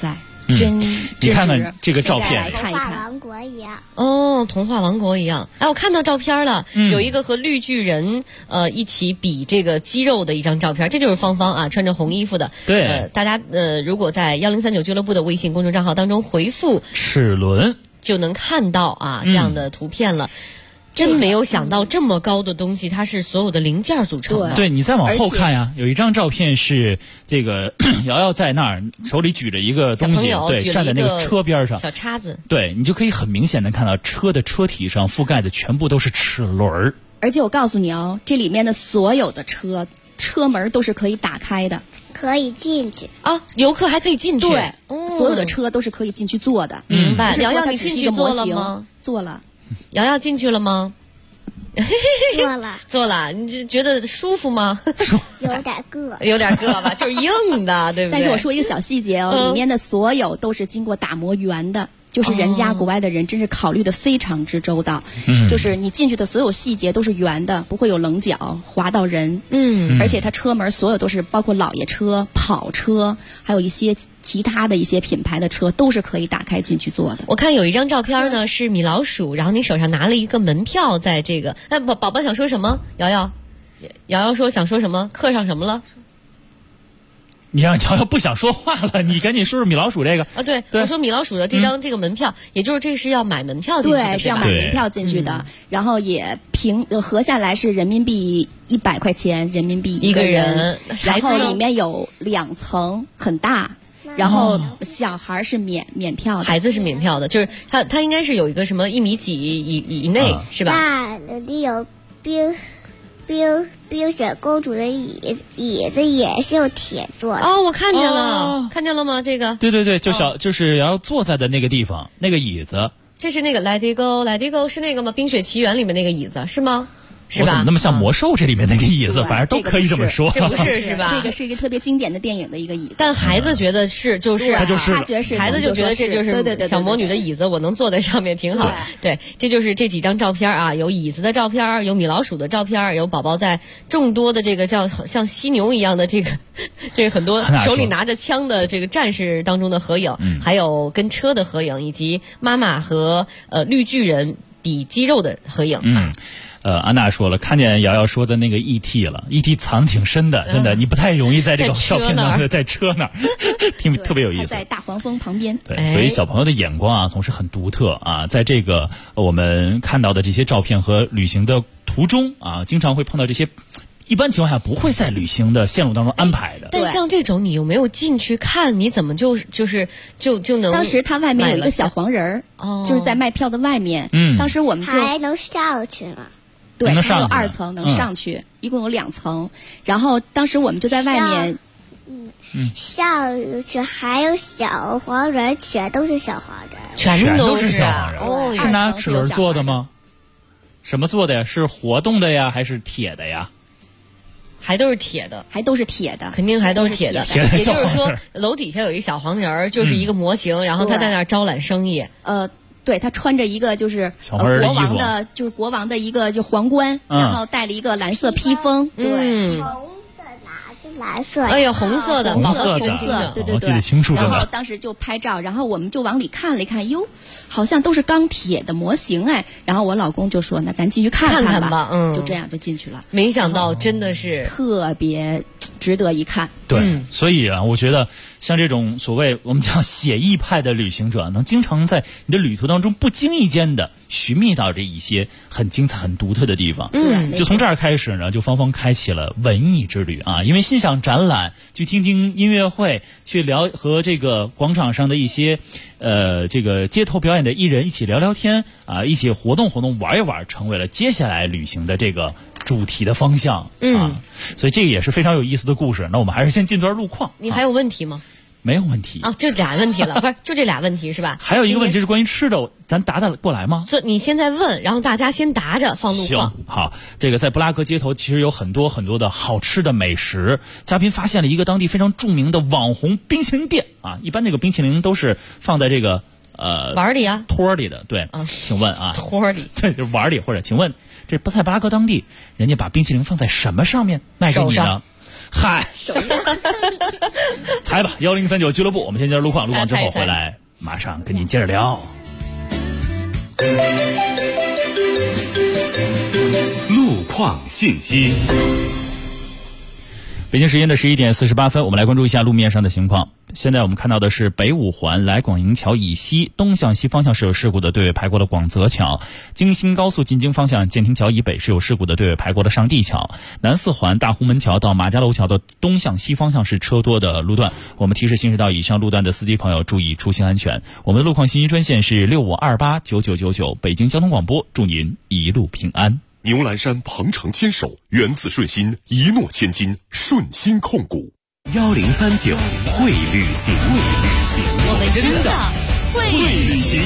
你看看这个照片， 童话王国一样。 哦，童话王国一样。哎，我看到照片了，有一个和绿巨人一起比这个肌肉的一张照片，这就是芳芳啊，穿着红衣服的。 对， 大家如果在1039俱乐部的微信公众账号当中回复齿轮， 就能看到啊这样的图片了。真没有想到这么高的东西，它是所有的零件组成的。 对，你再往后看呀，有一张照片是这个瑶瑶在那儿手里举着一个东西，对，站在那个车边上， 小叉子。 对，你就可以很明显的看到车的车体上覆盖的全部都是齿轮。 而且我告诉你哦，这里面的所有的车门都是可以打开的， 可以进去啊，游客还可以进去。 对，所有的车都是可以进去坐的。 明白。瑶瑶，你进去坐了吗？ 坐了。 瑶瑶进去了吗？ 坐了， 坐了。你觉得舒服吗？ 有点硌， 有点硌吧，就是硬的，对不对？ 但是我说一个小细节哦，里面的所有都是经过打磨圆的。就是人家国外的人真是考虑的非常之周到，就是你进去的所有细节都是圆的，不会有棱角划到人。而且它车门所有都是包括老爷车、跑车，还有一些其他的一些品牌的车都是可以打开进去坐的。 我看有一张照片呢，是米老鼠，然后你手上拿了一个门票，在这个宝宝想说什么？瑶瑶说想说什么？刻上什么了？ 你让瑶瑶不想说话了，你赶紧说说米老鼠这个啊！对，我说米老鼠的这张这个门票，也就是这是要买门票进去的， 对，是要买门票进去的。然后也合下来是人民币100块钱，人民币一个人。然后里面有2层，很大。然后小孩是免票的， 孩子是免票的，就是他应该是有一个什么1米几以内是吧？ 那里有冰雪公主的椅子也是用铁做的。 哦，我看见了，看见了吗？这个对，就是要坐在的那个地方，那个椅子。 这是那个 Let It Go，Let It Go 是那个吗？冰雪奇缘里面那个椅子是吗？是吧？ 我怎么那么像魔兽这里面那个椅子？反正都可以这么说。 这不是吧？ 这个是一个特别经典的电影的一个椅子。 但孩子觉得就是他就是他觉得是， 孩子就觉得这就是小魔女的椅子，我能坐在上面挺好。对，这就是这几张照片啊，有椅子的照片，有米老鼠的照片，有宝宝在众多的这个叫像犀牛一样的这个很多手里拿着枪的这个战士当中的合影，还有跟车的合影，以及妈妈和绿巨人比肌肉的合影。 安娜说了，看见瑶瑶说的那个 ET 了 ，ET 藏挺深的，真的，你不太容易在这个照片当中在车那儿，特别有意思。 在大黄蜂旁边。 对，所以小朋友的眼光啊，总是很独特啊。在这个我们看到的这些照片和旅行的途中啊，经常会碰到这些。一般情况下不会在旅行的线路当中安排的。 但像这种你有没有进去看？你怎么就能？ 当时它外面有一个小黄人儿，就是在卖票的外面。当时我们就还能上去了。 对，它有2层能上去，一共有2层。然后当时我们就在外面， 上去还有小黄人，全都是小黄人， 全都是小黄人。 哦， 是拿齿轮做的吗？什么做的呀？是活动的呀，还是铁的呀？ 还都是铁的， 肯定还都是铁的。也就是说，楼底下有一个小黄人儿，就是一个模型，然后他在那儿招揽生意。 对，他穿着一个就是国王的一个就皇冠，然后戴了一个蓝色披风。 对。是蓝色， 哎呀，红色的， 红色， 对， 记得清楚。 然后当时就拍照，然后我们就往里看了一看，哟，好像都是钢铁的模型哎。然后我老公就说：“那咱进去看看吧。”就这样就进去了。 没想到真的是特别值得一看。 对，所以啊，我觉得像这种所谓我们讲写意派的旅行者，能经常在你的旅途当中不经意间的寻觅到这一些很精彩、很独特的地方。就从这儿开始呢，就芳芳开启了文艺之旅啊，因为欣赏展览，去听听音乐会，去和这个广场上的一些这个街头表演的艺人一起聊聊天啊，一起活动玩一玩，成为了接下来旅行的这个主题的方向啊。所以这个也是非常有意思的故事。那我们还是先进段路况。 你还有问题吗？ 没有问题啊，就俩问题了，不是就这俩问题是吧？ 还有一个问题是关于吃的，咱答得过来吗？ 所以你现在问，然后大家先答着放路况。 行，好，这个在布拉格街头其实有很多的好吃的美食。嘉宾发现了一个当地非常著名的网红冰淇淋店啊，一般这个冰淇淋都是放在这个碗里啊， 托里的。对，请问啊， 托里， 对，就是碗里，或者请问这在布拉格当地，人家把冰淇淋放在什么上面卖给你呢？ 嗨，猜吧，1039俱乐部，我们先接着路况，路况之后回来马上跟您接着聊。 路况信息。 北京时间的11点48分，我们来关注一下路面上的情况。现在我们看到的是北五环来广营桥以西东向西方向是有事故的对尾排过的广泽桥，京新高速进京方向建亭桥以北是有事故的对尾排过的上地桥，南四环大红门桥到马家楼桥的东向西方向是车多的路段，我们提示行驶到以上路段的司机朋友注意出行安全。我们的路况信息专线是65289999，北京交通广播，祝您一路平安。 牛栏山鹏程牵手，源自顺心，一诺千金，顺心控股。 1039会旅行， 我们真的会旅行。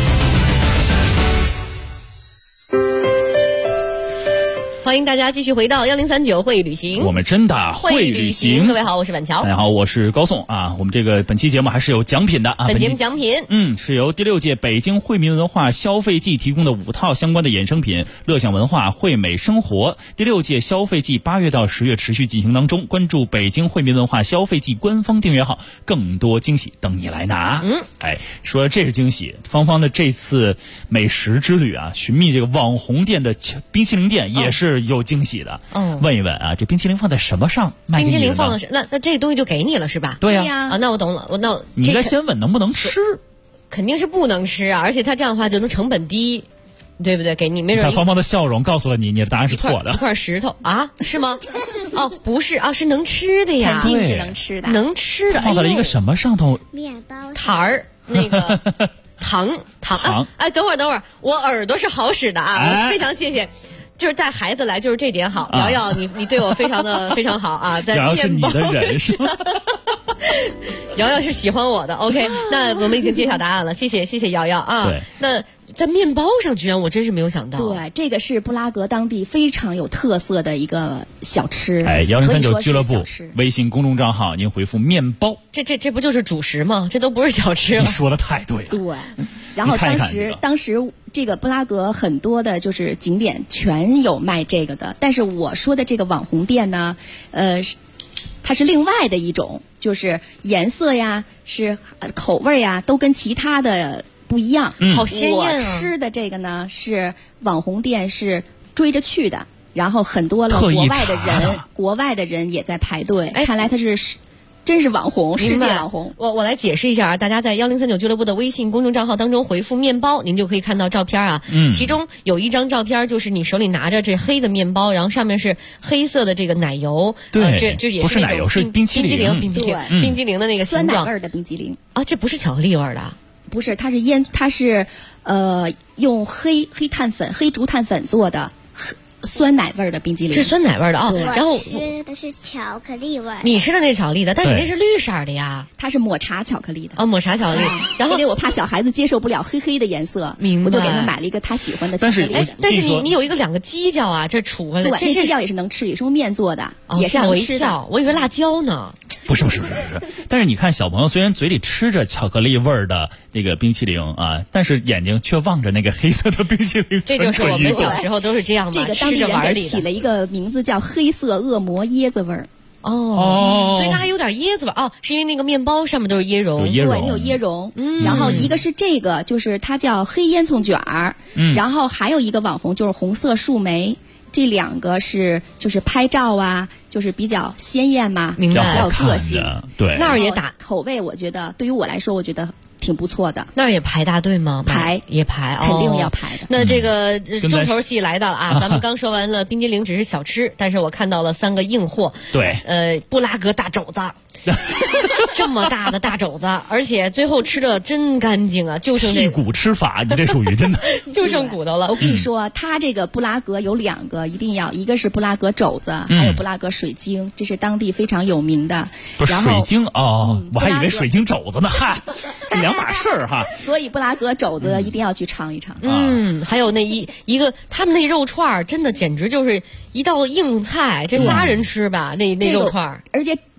欢迎大家继续回到1039会旅行， 我们真的会旅行。 各位好，我是板桥。 大家好，我是高颂啊。我们这个本期节目还是有奖品的啊。 本节目奖品， 是由第6届北京惠民文化消费季提供的5套相关的衍生品，乐享文化，惠美生活。第6届消费季8月到10月持续进行当中，关注北京惠民文化消费季官方订阅号，更多惊喜等你来拿。说这是惊喜，芳芳的这次美食之旅啊，寻觅这个网红店的冰淇淋店也是有惊喜的。问一问啊，这冰淇淋放在什么上卖给你呢？ 冰淇淋放的那这个东西就给你了是吧？ 对呀。 那我懂了。 你应该先问能不能吃。 肯定是不能吃啊，而且它这样的话就能成本低，对不对？给你没准。 看芳芳的笑容告诉了你，你的答案是错的。 一块石头啊？是吗？不是啊，是能吃的呀， 肯定是能吃的， 能吃的。 放在了一个什么上头？ 面包坛儿那个糖。等会儿，我耳朵是好使的啊，非常谢谢。就是带孩子来，就是这点好。瑶瑶，你对我非常好啊！在瑶瑶是你的人是吧？ 瑶瑶是喜欢我的。OK， 那我们已经揭晓答案了，谢谢瑶瑶啊。 对， 那在面包上居然我真是没有想到。 对，这个是布拉格当地非常有特色的一个小吃。 1039俱乐部微信公众账号，您回复面包。 这不就是主食吗？这都不是小吃了。 你说的太对了。 对，然后当时这个布拉格很多的就是景点全有卖这个的，但是我说的这个网红店呢，它是另外的一种，就是颜色呀、是口味呀，都跟其他的不一样。 好鲜艳啊！ 我吃的这个呢是网红店，是追着去的，然后很多了国外的人也在排队。看来它是。真是网红，世界网红。 我来解释一下啊，大家在1039俱乐部的微信公众账号当中回复面包，您就可以看到照片啊。其中有一张照片就是你手里拿着这黑的面包，然后上面是黑色的这个奶油。 对， 这也不是奶油，是冰淇淋的那个酸奶味的冰淇淋啊，这不是巧克力味的。 不是，它是用黑竹炭粉做的。酸奶味的冰激凌是酸奶味的啊，然后我吃的是巧克力味。 你吃的那是巧克力的，但你那是绿色的呀， 它是抹茶巧克力的。 抹茶巧克力。然后因为我怕小孩子接受不了黑黑的颜色，我就给他买了一个他喜欢的巧克力。 但是你有2个犄角啊，这杵回来。 对，那犄角也是能吃，也是用面做的，也是能吃的。 我以为辣椒呢。 不是。但是你看，小朋友虽然嘴里吃着巧克力味儿的那个冰淇淋啊，但是眼睛却望着那个黑色的冰淇淋。 这就是我们小时候都是这样嘛， 这个当地人给起了一个名字叫黑色恶魔椰子味儿。 所以它还有点椰子味儿是因为那个面包上面都是椰蓉， 对，有椰蓉。然后一个是这个，就是它叫黑烟囱卷儿，然后还有一个网红就是红色树莓。这2个就是拍照啊，就是比较鲜艳嘛， 明白， 比较有个性。 对， 那儿也打口味，我觉得对于我来说，我觉得挺不错的。 那儿也排大队吗？也排， 肯定要排的。 那这个重头戏来到了啊！咱们刚说完了冰激凌只是小吃，但是我看到了3个硬货。 对， 布拉格大肘子。这么大的大肘子，而且最后吃的真干净啊，就剩剔骨吃法，你这属于真的就剩骨头了。 我跟你说，它这个布拉格有2个一定要，一个是布拉格肘子，还有布拉格水晶，这是当地非常有名的。 不是水晶我还以为水晶肘子呢，嗨，2码事儿哈。 所以布拉格肘子一定要去尝一尝。 还有那一个他们那肉串真的简直就是一道硬菜，这仨人吃吧，那肉串， 而且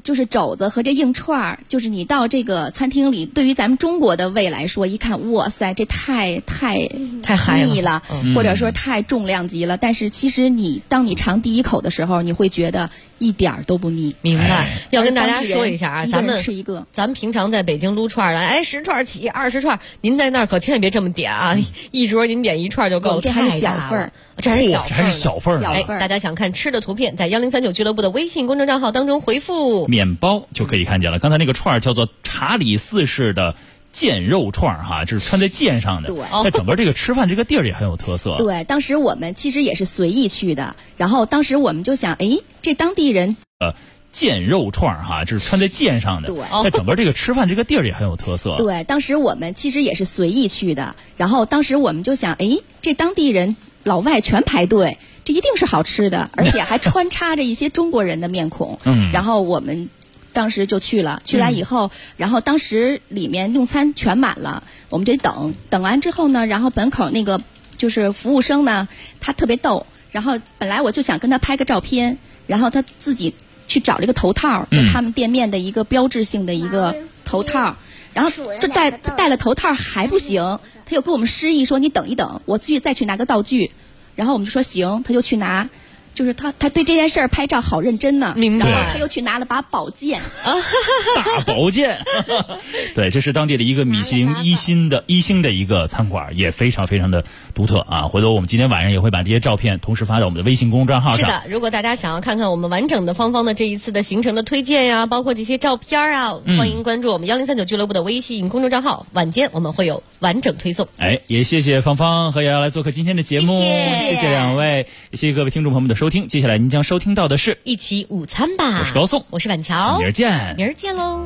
就是肘子和这硬串儿，就是你到这个餐厅里，对于咱们中国的胃来说，一看，哇塞，这太腻了，或者说太重量级了。但是其实当你尝第一口的时候，你会觉得一点儿都不腻。 明白。要跟大家说一下啊，咱们吃一个， 咱们平常在北京撸串儿10串起，20串，您在那儿可千万别这么点啊，一桌您点1串就够， 这还是小份儿。 这还是小份儿。 哎，大家想看吃的图片，在1039俱乐部的微信公众账号当中回复面包就可以看见了。刚才那个串儿叫做查理4式的腱肉串儿哈，这是穿在腱上的。 对， 在整个这个吃饭这个地儿也很有特色。 对，当时我们其实也是随意去的，然后当时我们就想，哎，这当地人腱肉串儿哈，这是穿在腱上的。 对， 在整个这个吃饭这个地儿也很有特色。 对，当时我们其实也是随意去的，然后当时我们就想，哎，这当地人老外全排队，这一定是好吃的，而且还穿插着一些中国人的面孔。然后我们当时就去了，去来以后，然后当时里面用餐全满了，我们得等完之后呢，然后门口那个就是服务生呢，他特别逗，然后本来我就想跟他拍个照片，然后他自己去找了一个头套，就他们店面的一个标志性的一个头套。然后这戴了头套还不行，他又给我们示意说你等一等，我再去拿个道具。然后我们就说行，他就去拿，就是他对这件事儿拍照好认真呢。 明白。 然后他又去拿了把宝剑， 大宝剑。对，这是当地的一个米其林一星的一个餐馆，也非常非常的独特啊。回头我们今天晚上也会把这些照片同时发到我们的微信公众账号上。 是的，如果大家想要看看我们完整的芳芳的这一次的行程的推荐呀，包括这些照片啊，欢迎关注我们1039俱乐部的微信公众账号，晚间我们会有完整推送。 哎，也谢谢芳芳和瑶瑶来做客今天的节目，谢谢两位，也谢谢各位听众朋友们的收听。接下来您将收听到的是一起午餐吧。 我是高颂， 我是板桥， 明儿见， 明儿见喽。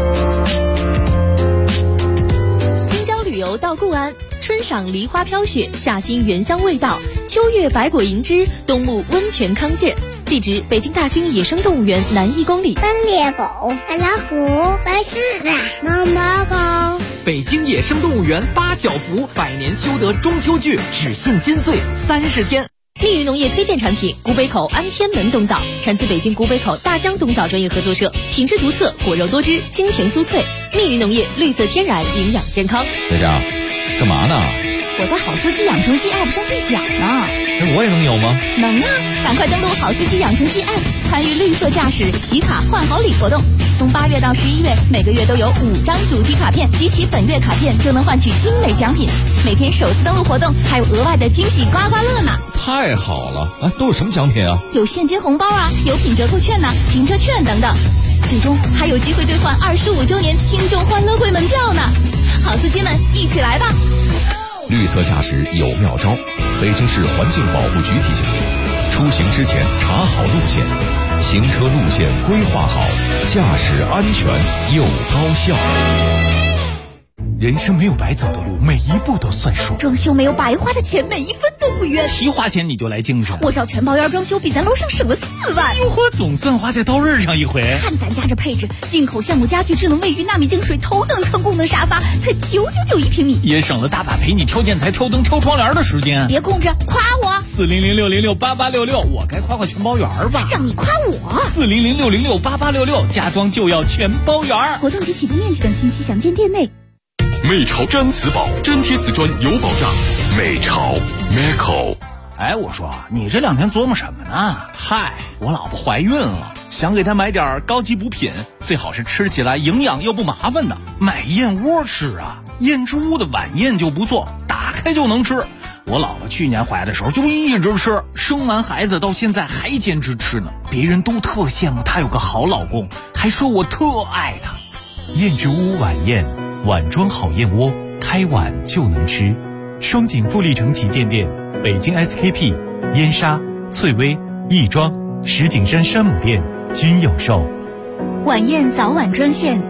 京郊旅游到固安，春赏梨花飘雪，夏欣原香味道，秋月百果银枝，冬沐温泉康健。地址：北京大兴野生动物园南1公里。 斑鬣狗、白老虎、白狮子、毛毛狗。 北京野生动物园8小福，100年修得中秋剧，只限金穗30天。 密云农业推荐产品古北口安天门冬枣，产自北京古北口大江冬枣专业合作社，品质独特，果肉多汁，清甜酥脆。密云农业绿色天然，营养健康。 队长，干嘛呢？ 我在好司机养成记 App 上兑奖呢。 我也能有吗？ 能啊！赶快登录好司机养成记 App， 参与绿色驾驶集卡换好礼活动。从8月到11月，每个月都有5张主题卡片，集齐本月卡片就能换取精美奖品。每天首次登录活动还有额外的惊喜刮刮乐呢！ 太好了！啊，都有什么奖品啊？ 有现金红包啊，有品折扣券呐，停车券等等。最终还有机会兑换25周年听众欢乐会门票呢！好司机们，一起来吧！ 绿色驾驶有妙招，北京市环境保护局提醒您：出行之前查好路线，行车路线规划好，驾驶安全又高效。 人生没有白走的路，每一步都算数。 装修没有白花的钱，每一分都不冤。 一花钱你就来精神。 我找全包院装修，比咱楼上省了4万。 哟呵，总算花在刀刃上一回。 看咱家这配置，进口橡木家具、智能卫浴、纳米净水、头等舱功能沙发，才999一平米， 也省了大把陪你挑建材、挑灯、挑窗帘的时间。 别空着，夸我 ！400-606-8866，我该夸全包园吧？ 让你夸我 ！400-606-8866，家装就要全包园。 活动及起步面积等信息详见店内。 美潮毡瓷宝，粘贴瓷砖有保障。美潮 Meco。 哎，我说你这2天琢磨什么呢？嗨，我老婆怀孕了，想给她买点高级补品，最好是吃起来营养又不麻烦的。买燕窝吃啊，燕之屋的晚宴就不错，打开就能吃。我老婆去年怀的时候就一直吃，生完孩子到现在还坚持吃呢。别人都特羡慕她有个好老公，还说我特爱她。 燕之屋晚宴，碗装好燕窝，开碗就能吃。双井富力城旗舰店，北京 SKP、燕莎、翠微、亦庄、石景山山姆店均有售。 晚宴早晚专线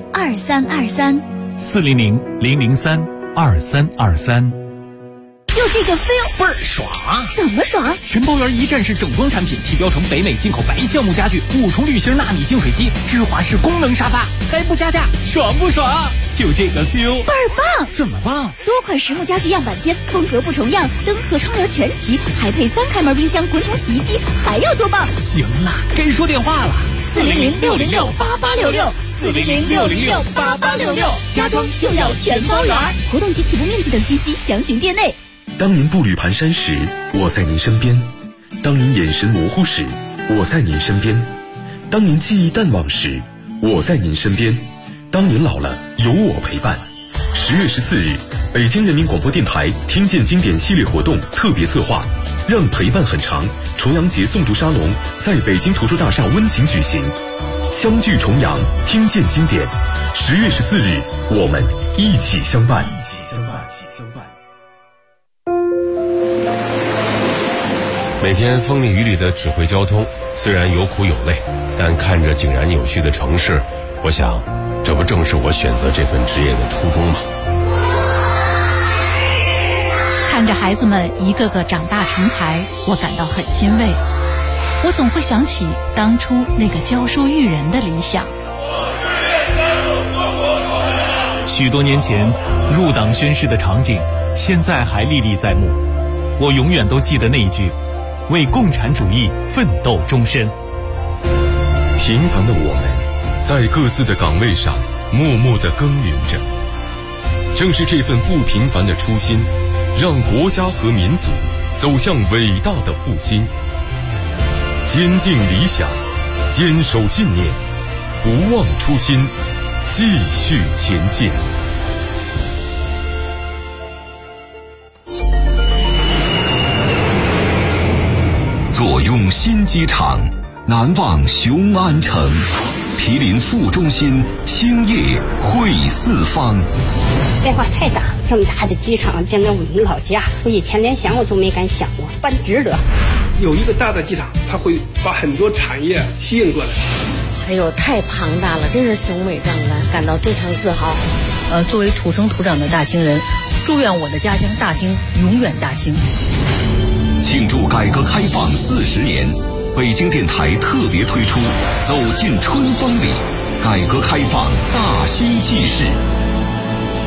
400-003-2323。 400-003-2323。 就这个 feel 倍儿爽。 怎么爽？ 全包圆一站式整装产品，提标成北美进口白橡木家具，5重滤芯纳米净水机，芝华士功能沙发，还不加价，爽不爽？就这个 feel 倍儿棒！ 怎么棒？ 多款实木家具样板间，风格不重样，灯和窗帘全齐，还配3开门冰箱、滚筒洗衣机，还要多棒？ 行了，该说电话了 ，400-606-8866，400-606-8866，家装就要全包圆。活动及起步面积等信息详询店内。 当您步履蹒跚时，我在您身边；当您眼神模糊时，我在您身边；当您记忆淡忘时，我在您身边；当您老了，有我陪伴。10月14日，北京人民广播电台听见经典系列活动特别策划，让陪伴很长重阳节诵读沙龙在北京图书大厦温情举行，相聚重阳，听见经典。10月14日，我们一起相伴。 每天风里雨里的指挥交通，虽然有苦有累，但看着井然有序的城市，我想，这不正是我选择这份职业的初衷吗？ 看着孩子们一个个长大成才，我感到很欣慰。我总会想起当初那个教书育人的理想。 许多年前入党宣誓的场景，现在还历历在目。我永远都记得那一句：为共产主义奋斗终身。 平凡的我们，在各自的岗位上默默地耕耘着。正是这份不平凡的初心，让国家和民族走向伟大的复兴。坚定理想，坚守信念，不忘初心，继续前进。 坐拥新机场，难忘雄安城。毗邻副中心，兴业汇四方。 变化太大，这么大的机场建在我们老家，我以前连想我都没敢想过，办值得。 有一个大的机场，它会把很多产业吸引过来。 哎呦，太庞大了，真是雄伟壮观，感到非常自豪。作为土生土长的大兴人，祝愿我的家乡大兴永远大兴。 庆祝改革开放40年，北京电台特别推出《走进春风里》，改革开放大兴纪事，